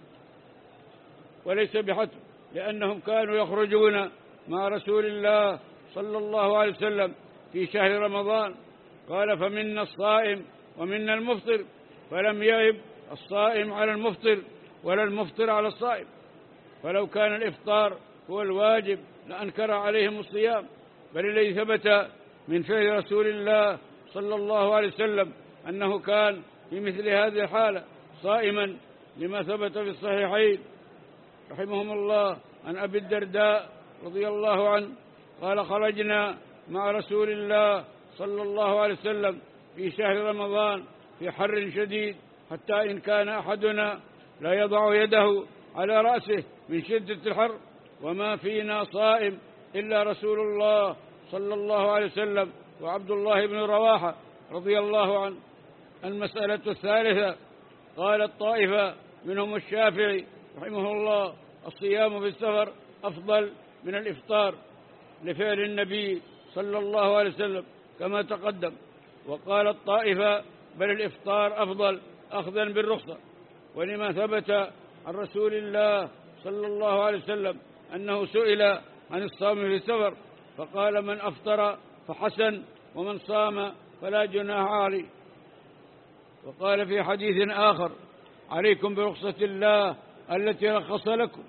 وليس بحتم، لأنهم كانوا يخرجون مع رسول الله صلى الله عليه وسلم في شهر رمضان، قال فمنا الصائم ومنا المفطر، فلم يعب الصائم على المفطر ولا المفطر على الصائم، فلو كان الإفطار هو الواجب لأنكر عليهم الصيام، بل الذي ثبت من فعل رسول الله صلى الله عليه وسلم أنه كان في مثل هذه الحالة صائما، لما ثبت في الصحيحين رحمهم الله عن أبي الدرداء رضي الله عنه قال خرجنا مع رسول الله صلى الله عليه وسلم في شهر رمضان في حر شديد، حتى إن كان أحدنا لا يضع يده على رأسه من شدة الحر، وما فينا صائم إلا رسول الله صلى الله عليه وسلم وعبد الله بن رواحة رضي الله عنه. المسألة الثالثة، قال الطائفة منهم الشافعي رحمه الله الصيام في السفر أفضل من الإفطار لفعل النبي صلى الله عليه وسلم كما تقدم، وقال الطائفة بل الإفطار أفضل أخذا بالرخصة، ولما ثبت عن رسول الله صلى الله عليه وسلم أنه سئل عن الصوم في السفر فقال من أفطر فحسن ومن صام فلا جناح عليه. وقال في حديث آخر عليكم برخصة الله التي رخص لكم.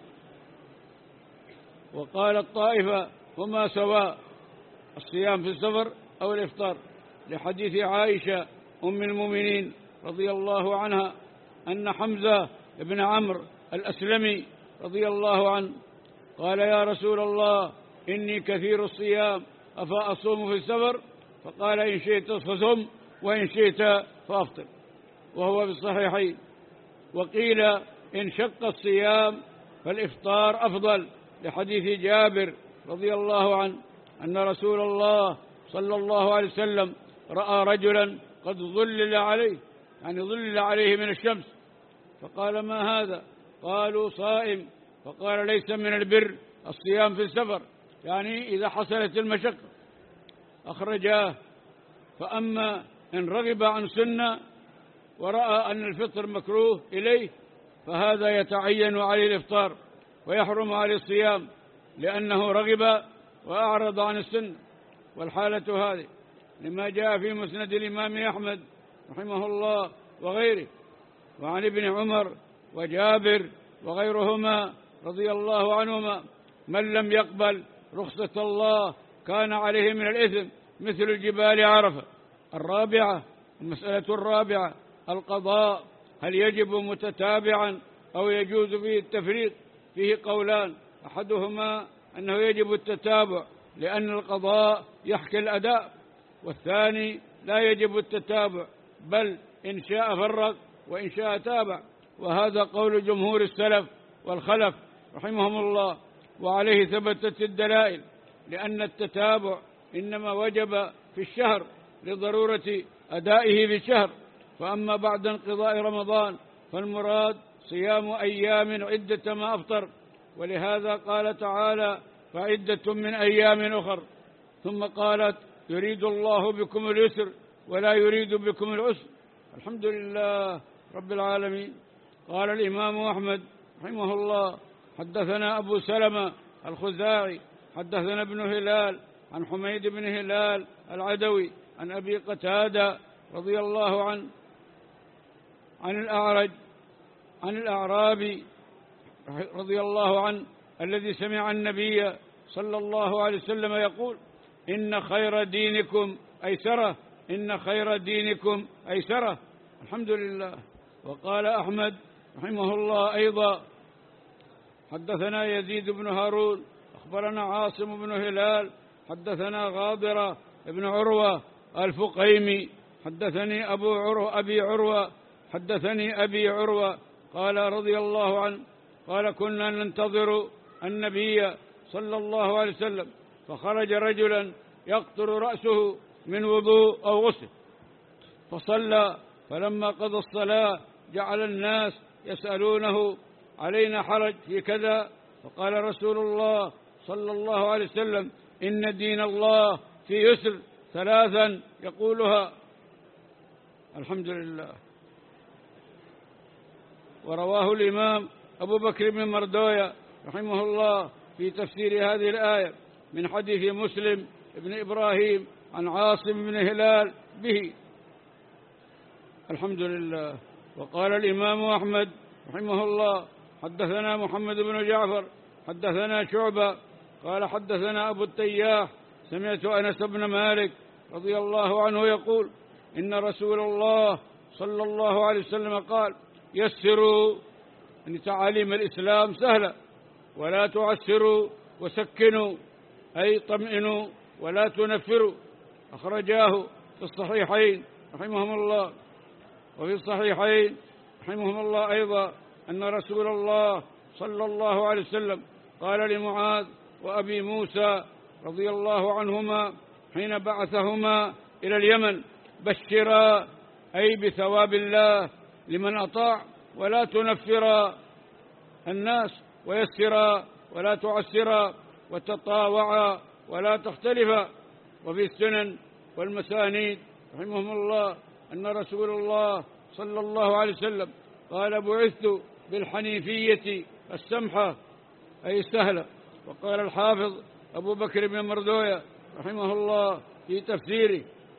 وقال الطائفة هما سواء الصيام في السفر أو الإفطار، لحديث عائشة أم المؤمنين رضي الله عنها أن حمزة بن عمرو الأسلمي رضي الله عنه قال يا رسول الله إني كثير الصيام أفأصوم في السفر؟ فقال إن شئت فصم وإن شئت فأفطر، وهو بالصحيحين. وقيل إن شق الصيام فالإفطار أفضل، لحديث جابر رضي الله عنه أن رسول الله صلى الله عليه وسلم رأى رجلا قد ظلل عليه، يعني ظلل عليه من الشمس، فقال ما هذا؟ قالوا صائم، فقال ليس من البر الصيام في السفر، يعني إذا حصلت المشقة أخرجاه. فأما إن رغب عن سنة ورأى أن الفطر مكروه إليه فهذا يتعين عليه الإفطار ويحرم عليه الصيام، لأنه رغب وأعرض عن السنة. والحالة هذه لما جاء في مسند الإمام أحمد رحمه الله وغيره، وعن ابن عمر وجابر وغيرهما رضي الله عنهما من لم يقبل رخصة الله كان عليه من الإثم مثل الجبال عرفة. الرابعة، المسألة الرابعة، القضاء، هل يجب متتابعا أو يجوز فيه التفريق؟ فيه قولان، أحدهما أنه يجب التتابع لأن القضاء يحكي الأداء، والثاني لا يجب التتابع بل إن شاء فرق وإن شاء تابع، وهذا قول جمهور السلف والخلف رحمهم الله، وعليه ثبتت الدلائل، لأن التتابع إنما وجب في الشهر لضرورة أدائه في الشهر، فأما بعد انقضاء رمضان فالمراد صيام أيام عدة ما أفطر، ولهذا قال تعالى فعدة من أيام أخر، ثم قالت يريد الله بكم اليسر ولا يريد بكم العسر. الحمد لله رب العالمين. قال الإمام أحمد رحمه الله حدثنا أبو سلمة الخزاعي حدثنا ابن هلال عن حميد بن هلال العدوي عن أبي قتادة رضي الله عنه عن الأعرج عن الأعرابي رضي الله عنه الذي سمع النبي صلى الله عليه وسلم يقول: إن خير دينكم أيسرة، إن خير دينكم أيسرة. الحمد لله. وقال أحمد رحمه الله أيضا: حدثنا يزيد بن هارون أخبرنا عاصم بن هلال حدثنا غاضرة بن عروة الفقيمي حدثني أبو عروة أبي عروة حدثني أبي عروة قال رضي الله عنه قال: كنا ننتظر النبي صلى الله عليه وسلم فخرج رجلا يقطر رأسه من وضوء أو غسل فصلى، فلما قضى الصلاة جعل الناس يسألونه: علينا حرج في كذا؟ فقال رسول الله صلى الله عليه وسلم: إن دين الله في يسر، ثلاثا يقولها. الحمد لله. ورواه الإمام أبو بكر بن مردوية رحمه الله في تفسير هذه الآية من حديث مسلم بن إبراهيم عن عاصم بن هلال به. الحمد لله. وقال الإمام أحمد رحمه الله: حدثنا محمد بن جعفر حدثنا شعبة قال: حدثنا أبو التياح سمعت أنس بن مالك رضي الله عنه يقول: إن رسول الله صلى الله عليه وسلم قال: يسروا، أن تعاليم الإسلام سهلة، ولا تعسروا وسكنوا، أي طمئنوا ولا تنفروا. أخرجاه في الصحيحين رحمهم الله. وفي الصحيحين رحمهم الله أيضا أن رسول الله صلى الله عليه وسلم قال لمعاذ وأبي موسى رضي الله عنهما حين بعثهما إلى اليمن: بشرا، أي بثواب الله لمن أطاع، ولا تنفرا الناس، ويسرا ولا تعسرا، وتطاوعا ولا تختلفا. وفي السنن والمسانيد رحمهم الله أن رسول الله صلى الله عليه وسلم قال: بعثت بالحنيفية السمحة، أي السهلة. وقال الحافظ أبو بكر بن مردوية رحمه الله في تفسيره: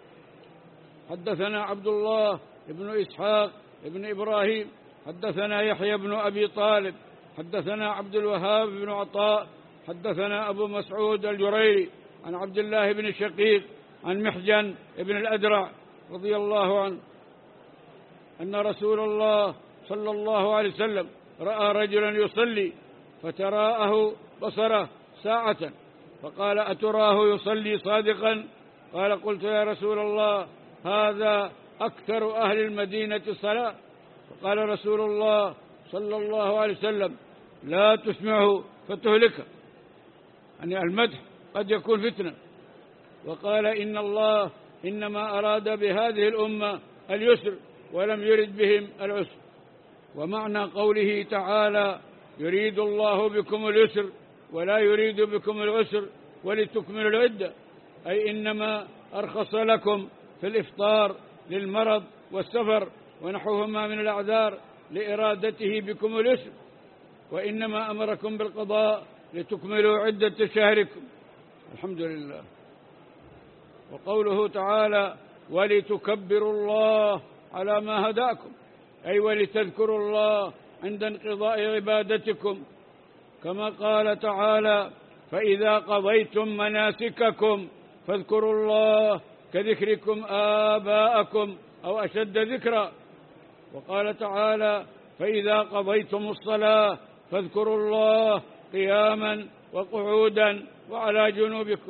حدثنا عبد الله بن إسحاق بن إبراهيم حدثنا يحيى بن أبي طالب حدثنا عبد الوهاب بن عطاء حدثنا أبو مسعود الجريري عن عبد الله بن شقيق عن محجن بن الأدرع رضي الله عنه أن رسول الله صلى الله عليه وسلم رأى رجلا يصلي فتراءه بصره ساعة، فقال: أتراه يصلي صادقا؟ قال: قلت يا رسول الله: هذا أكثر أهل المدينة صلاة. فقال رسول الله صلى الله عليه وسلم: لا تسمعه فتهلكه، يعني المدح قد يكون فتنة. وقال: إن الله إنما أراد بهذه الأمة اليسر ولم يرد بهم العسر. ومعنى قوله تعالى: يريد الله بكم اليسر ولا يريد بكم العسر ولتكملوا العدة، أي إنما أرخص لكم في الإفطار للمرض والسفر ونحوهما من الأعذار لإرادته بكم اليسر، وإنما أمركم بالقضاء لتكملوا عدة شهركم. الحمد لله. وقوله تعالى: ولتكبروا الله على ما هداكم، أي ولتذكروا الله عند انقضاء عبادتكم، كما قال تعالى: فإذا قضيتم مناسككم فاذكروا الله كذكركم آباءكم أو أشد ذكرا. وقال تعالى: فإذا قضيتم الصلاة فاذكروا الله قياما وقعودا وعلى جنوبكم.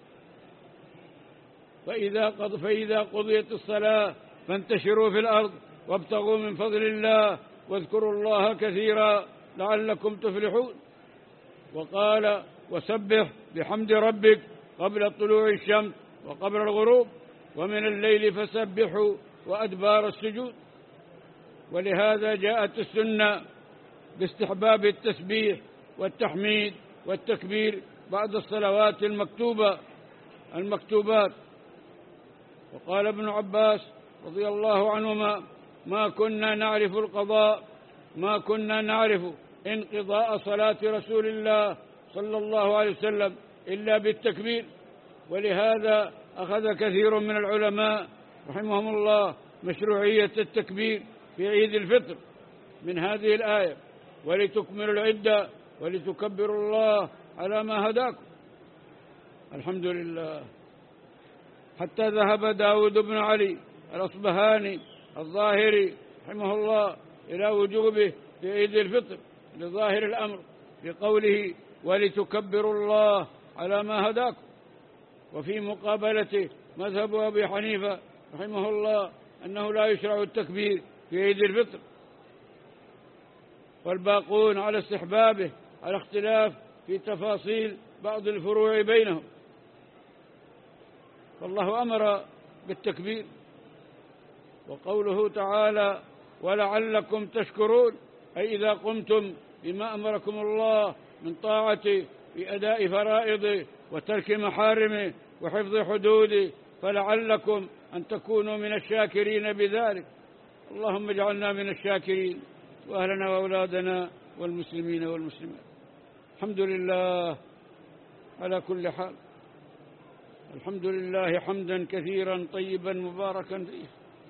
فإذا, قض فإذا قضيت الصلاة فانتشروا في الأرض وابتغوا من فضل الله واذكروا الله كثيرا لعلكم تفلحون. وقال: وسبح بحمد ربك قبل طلوع الشمس وقبل الغروب ومن الليل فسبحوا وأدبار السجود. ولهذا جاءت السنة باستحباب التسبيح والتحميد والتكبير بعد الصلوات المكتوبة المكتوبات. وقال ابن عباس رضي الله عنهما: ما كنا نعرف القضاء ما كنا نعرف انقضاء صلاة رسول الله صلى الله عليه وسلم إلا بالتكبير. ولهذا أخذ كثير من العلماء رحمهم الله مشروعية التكبير في عيد الفطر من هذه الآية: ولتكملوا العدة ولتكبروا الله على ما هداكم. الحمد لله. حتى ذهب داود بن علي الأصبهاني الظاهري رحمه الله إلى وجوبه في عيد الفطر لظاهر الأمر بقوله ولتكبروا الله على ما هداكم، وفي مقابلته مذهب أبي حنيفة رحمه الله أنه لا يشرع التكبير في عيد الفطر، والباقون على استحبابه على اختلاف في تفاصيل بعض الفروع بينهم. فالله أمر بالتكبير، وقوله تعالى ولعلكم تشكرون أي إذا قمتم بما أمركم الله من طاعته في أداء فرائضه وترك محارمه وحفظ حدوده، فلعلكم أن تكونوا من الشاكرين بذلك. اللهم اجعلنا من الشاكرين وأهلنا وأولادنا والمسلمين والمسلمات. الحمد لله على كل حال، الحمد لله حمدا كثيرا طيبا مباركا فيه.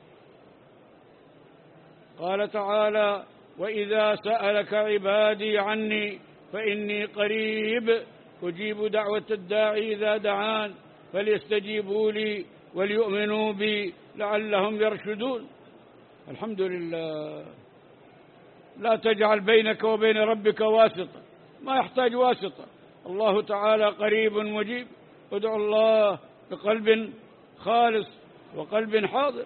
قال تعالى وإذا سألك عبادي عني فإني قريب أجيب دعوة الداعي إذا دعان فليستجيبوا لي وليؤمنوا بي لعلهم يرشدون. الحمد لله. لا تجعل بينك وبين ربك واسطة، ما يحتاج واسطة، الله تعالى قريب مجيب. ادعو الله بقلب خالص وقلب حاضر.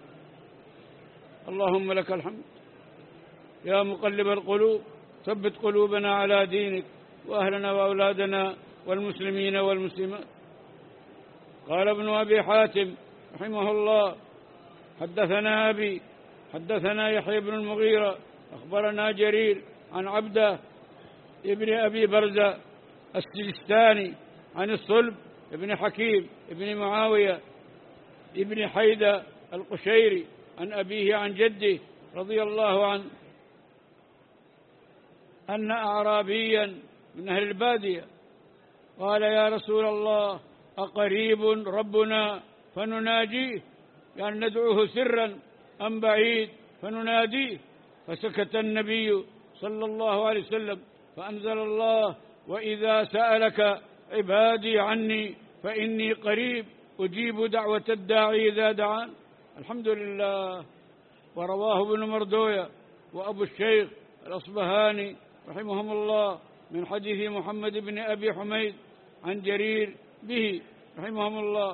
اللهم لك الحمد يا مقلب القلوب، ثبت قلوبنا على دينك وأهلنا وأولادنا والمسلمين والمسلمات. قال ابن أبي حاتم رحمه الله حدثنا أبي حدثنا يحيى بن المغيرة أخبرنا جرير عن عبده ابن أبي برزة السجستاني عن الصلب ابن حكيم ابن معاوية ابن حيدة القشيري عن أبيه عن جده رضي الله عنه أن أعرابيا من أهل البادية قال يا رسول الله أقريب ربنا فنناجيه، يعني ندعوه سرا أم بعيد فنناديه؟ فسكت النبي صلى الله عليه وسلم فأنزل الله وإذا سألك عبادي عني فإني قريب أجيب دعوة الداعي إذا دعان. الحمد لله. ورواه ابن مردوية وأبو الشيخ الأصبهاني رحمهم الله من حديث محمد بن أبي حميد عن جرير به رحمهم الله.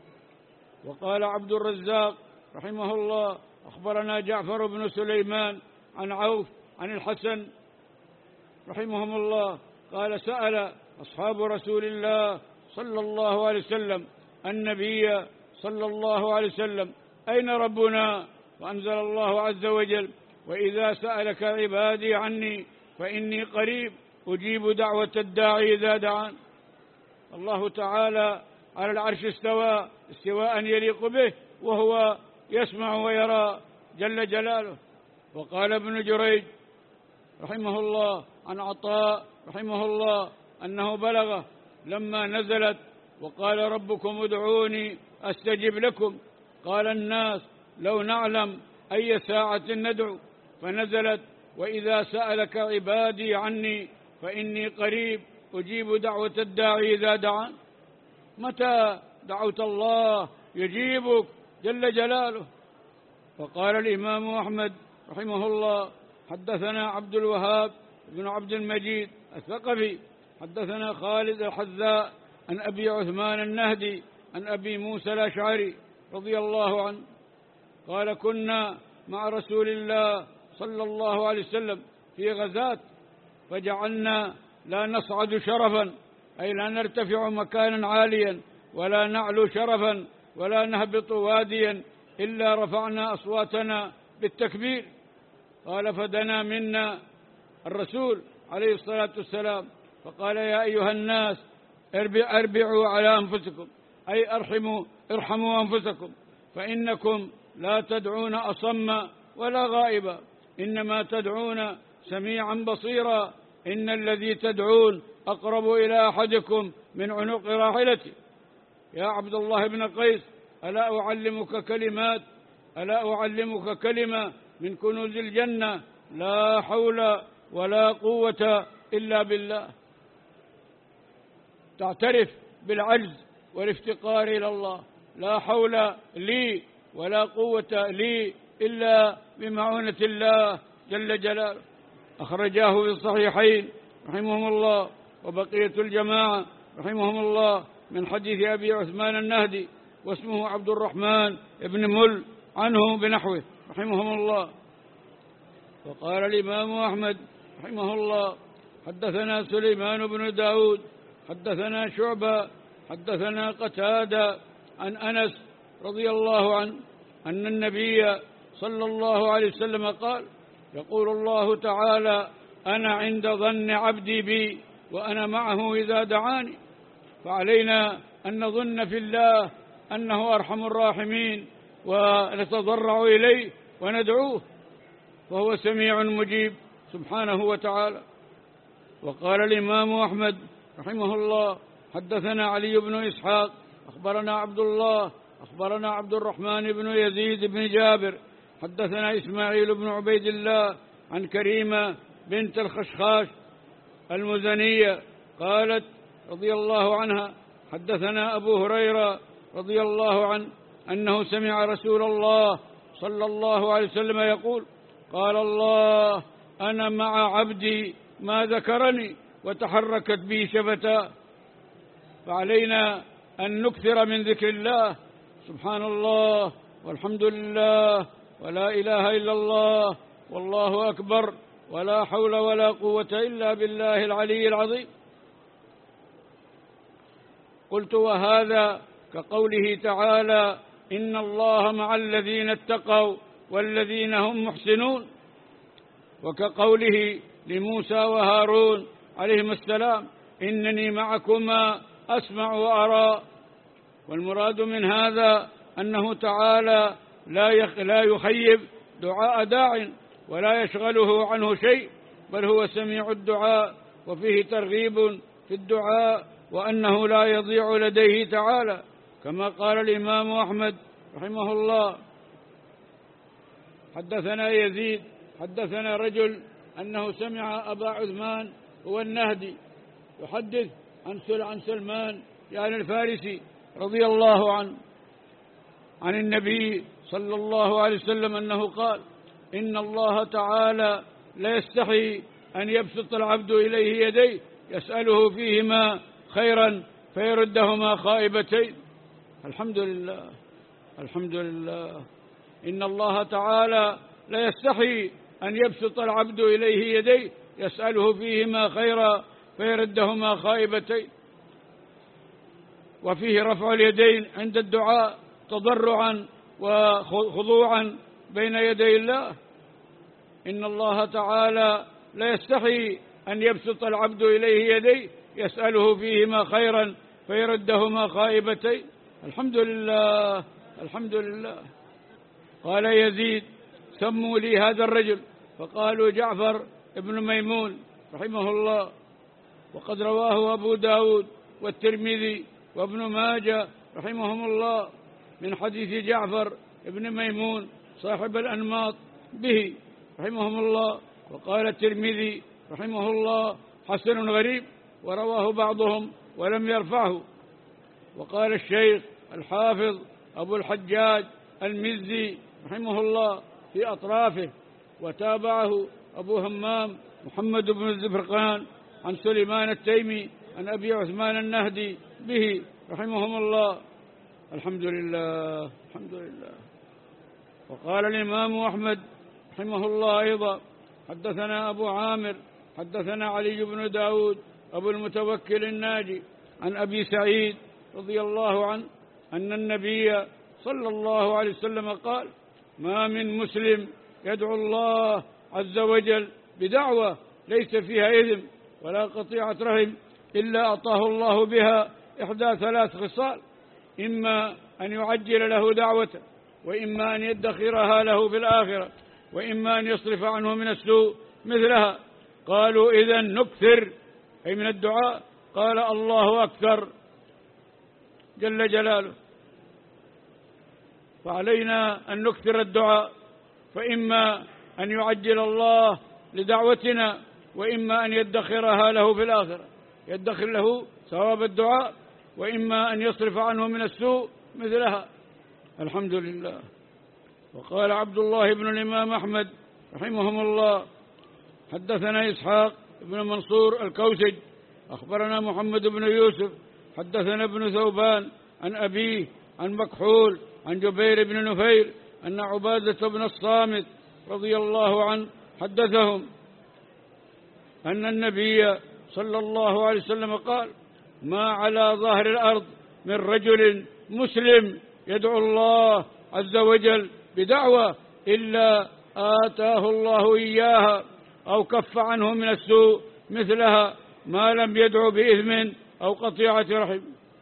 وقال عبد الرزاق رحمه الله أخبرنا جعفر بن سليمان عن عوف عن الحسن رحمهم الله قال سأل أصحاب رسول الله صلى الله عليه وسلم النبي صلى الله عليه وسلم أين ربنا؟ وأنزل الله عز وجل وإذا سألك عبادي عني فإني قريب أجيب دعوة الداعي إذا دعان. الله تعالى على العرش استوى استواء يليق به وهو يسمع ويرى جل جلاله. وقال ابن جريج رحمه الله عن عطاء رحمه الله أنه بلغه لما نزلت وقال ربكم ادعوني أستجب لكم قال الناس لو نعلم أي ساعة ندعو، فنزلت وإذا سألك عبادي عني فإني قريب أجيب دعوة الداعي إذا دعان. متى دعوت الله يجيبك جل جلاله. وقال الإمام أحمد رحمه الله حدثنا عبد الوهاب بن عبد المجيد الثقفي حدثنا خالد الحذاء عن أبي عثمان النهدي عن أبي موسى الأشعري رضي الله عنه قال كنا مع رسول الله صلى الله عليه وسلم في غزاة فجعلنا لا نصعد شرفا أي لا نرتفع مكانا عاليا ولا نعلو شرفا ولا نهبط واديا إلا رفعنا أصواتنا بالتكبير. قال فدنا منا الرسول عليه الصلاة والسلام فقال يا أيها الناس اربع اربعوا على أنفسكم أي ارحموا ارحموا أنفسكم فإنكم لا تدعون أصم ولا غائبا إنما تدعون سميعا بصيرا إن الذي تدعون أقرب إلى أحدكم من عنق راحلته. يا عبد الله بن قيس ألا أعلمك كلمات ألا أعلمك كلمة من كنوز الجنة لا حول ولا قوة إلا بالله. تعترف بالعجز والافتقار إلى الله، لا حول لي ولا قوة لي إلا بمعونة الله جل جلاله. أخرجاه في الصحيحين رحمهم الله وبقية الجماعة رحمهم الله من حديث أبي عثمان النهدي واسمه عبد الرحمن بن مل عنه بنحوه رحمهم الله. وقال الإمام أحمد رحمه الله حدثنا سليمان بن داود حدثنا شعبة حدثنا قتادة عن أنس رضي الله عنه أن النبي صلى الله عليه وسلم قال: يقول الله تعالى: أنا عند ظن عبدي بي وأنا معه إذا دعاني. فعلينا أن نظن في الله أنه أرحم الراحمين ونتضرع إليه وندعوه، وهو سميع مجيب سبحانه وتعالى. وقال الإمام أحمد رحمه الله حدثنا علي بن إسحاق أخبرنا عبد الله أخبرنا عبد الرحمن بن يزيد بن جابر حدثنا إسماعيل بن عبيد الله عن كريمة بنت الخشخاش المزنية قالت رضي الله عنها: حدثنا أبو هريرة رضي الله عنه أنه سمع رسول الله صلى الله عليه وسلم يقول: قال الله: أنا مع عبدي ما ذكرني وتحركت بي شفتاه. فعلينا أن نكثر من ذكر الله، سبحان الله والحمد لله ولا إله إلا الله والله أكبر ولا حول ولا قوة إلا بالله العلي العظيم. قلت: وهذا كقوله تعالى: إن الله مع الذين اتقوا والذين هم محسنون، وكقوله لموسى وهارون عليهما السلام: إنني معكما أسمع وأرى. والمراد من هذا أنه تعالى لا يخيب دعاء داع ولا يشغله عنه شيء، بل هو سميع الدعاء، وفيه ترغيب في الدعاء، وأنه لا يضيع لديه تعالى، كما قال الإمام أحمد رحمه الله: حدثنا يزيد حدثنا رجل أنه سمع أبا عثمان هو النهدي يحدث عن سلمان يعني الفارسي رضي الله عنه عن النبي صلى الله عليه وسلم أنه قال: إن الله تعالى لا يستحي أن يبسط العبد إليه يديه يسأله فيهما خيرا فيردهما خائبتين. الحمد لله الحمد لله. إن الله تعالى لا يستحي أن يبسط العبد إليه يديه يسأله فيهما خيرا فيردهما خائبتين. وفيه رفع اليدين عند الدعاء تضرعا وخضوعا بين يدي الله. إن الله تعالى لا يستحي أن يبسط العبد إليه يديه يسأله فيهما خيرا فيردهما خائبتين. الحمد لله الحمد لله. قال يزيد: سموا لي هذا الرجل، فقالوا: جعفر ابن ميمون رحمه الله. وقد رواه أبو داود والترمذي وابن ماجه رحمهم الله من حديث جعفر ابن ميمون صاحب الأنماط به رحمهم الله. وقال الترمذي رحمه الله: حسن غريب، ورواه بعضهم ولم يرفعه. وقال الشيخ الحافظ أبو الحجاج المزي رحمه الله في أطرافه، وتابعه أبو همام محمد بن الزفرقان عن سليمان التيمي عن أبي عثمان النهدي به رحمهم الله. الحمد لله الحمد لله. وقال الإمام أحمد رحمه الله أيضا: حدثنا أبو عامر حدثنا علي بن داود أبو المتوكل الناجي عن أبي سعيد رضي الله عنه أن النبي صلى الله عليه وسلم قال: ما من مسلم يدعو الله عز وجل بدعوة ليس فيها إثم ولا قطيعة رحم إلا أعطاه الله بها إحدى ثلاث خصال: إما أن يعجل له دعوته، وإما أن يدخرها له في الآخرة، وإما أن يصرف عنه من السوء مثلها. قالوا: إذن نكثر أي من الدعاء؟ قال: الله أكثر جل جلاله. فعلينا أن نكثر الدعاء، فإما أن يعجل الله لدعوتنا، وإما أن يدخرها له في الآخرة، يدخر له ثواب الدعاء، وإما أن يصرف عنه من السوء مثلها. الحمد لله. وقال عبد الله بن الإمام أحمد رحمهم الله: حدثنا إسحاق بن منصور الكوسج أخبرنا محمد بن يوسف حدثنا ابن ثوبان عن أبيه عن مكحول عن جبير بن نفير أن عبادة بن الصامت رضي الله عنه حدثهم أن النبي صلى الله عليه وسلم قال: ما على ظهر الأرض من رجل مسلم يدعو الله عز وجل بدعوة إلا آتاه الله إياها أو كف عنه من السوء مثلها ما لم يدعو بإثم أو قطيعة رحم.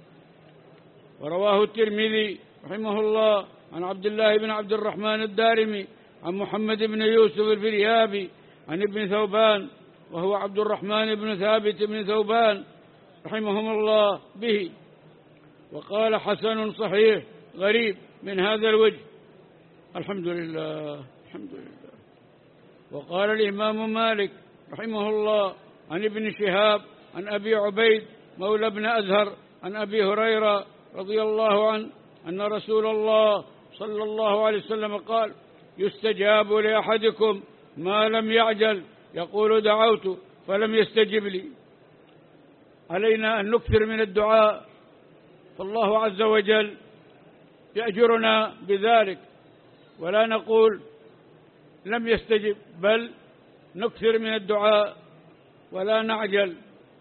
ورواه الترمذي رحمه الله عن عبد الله بن عبد الرحمن الدارمي عن محمد بن يوسف الفريابي عن ابن ثوبان وهو عبد الرحمن بن ثابت بن ثوبان رحمهم الله به، وقال: حسن صحيح غريب من هذا الوجه. الحمد لله الحمد لله. وقال الإمام مالك رحمه الله عن ابن شهاب عن أبي عبيد مولى بن أزهر عن أبي هريرة رضي الله عنه أن رسول الله صلى الله عليه وسلم قال: يستجاب لأحدكم ما لم يعجل، يقول: دعوت فلم يستجب لي. علينا أن نكثر من الدعاء، فالله عز وجل يأجرنا بذلك، ولا نقول لم يستجب، بل نكثر من الدعاء ولا نعجل.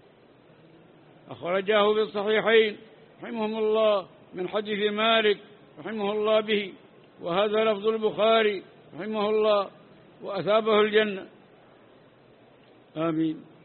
أخرجاه في الصحيحين رحمهم الله من حديث مالك رحمه الله به، وهذا لفظ البخاري رحمه الله، وأثابه الجنة. آمين.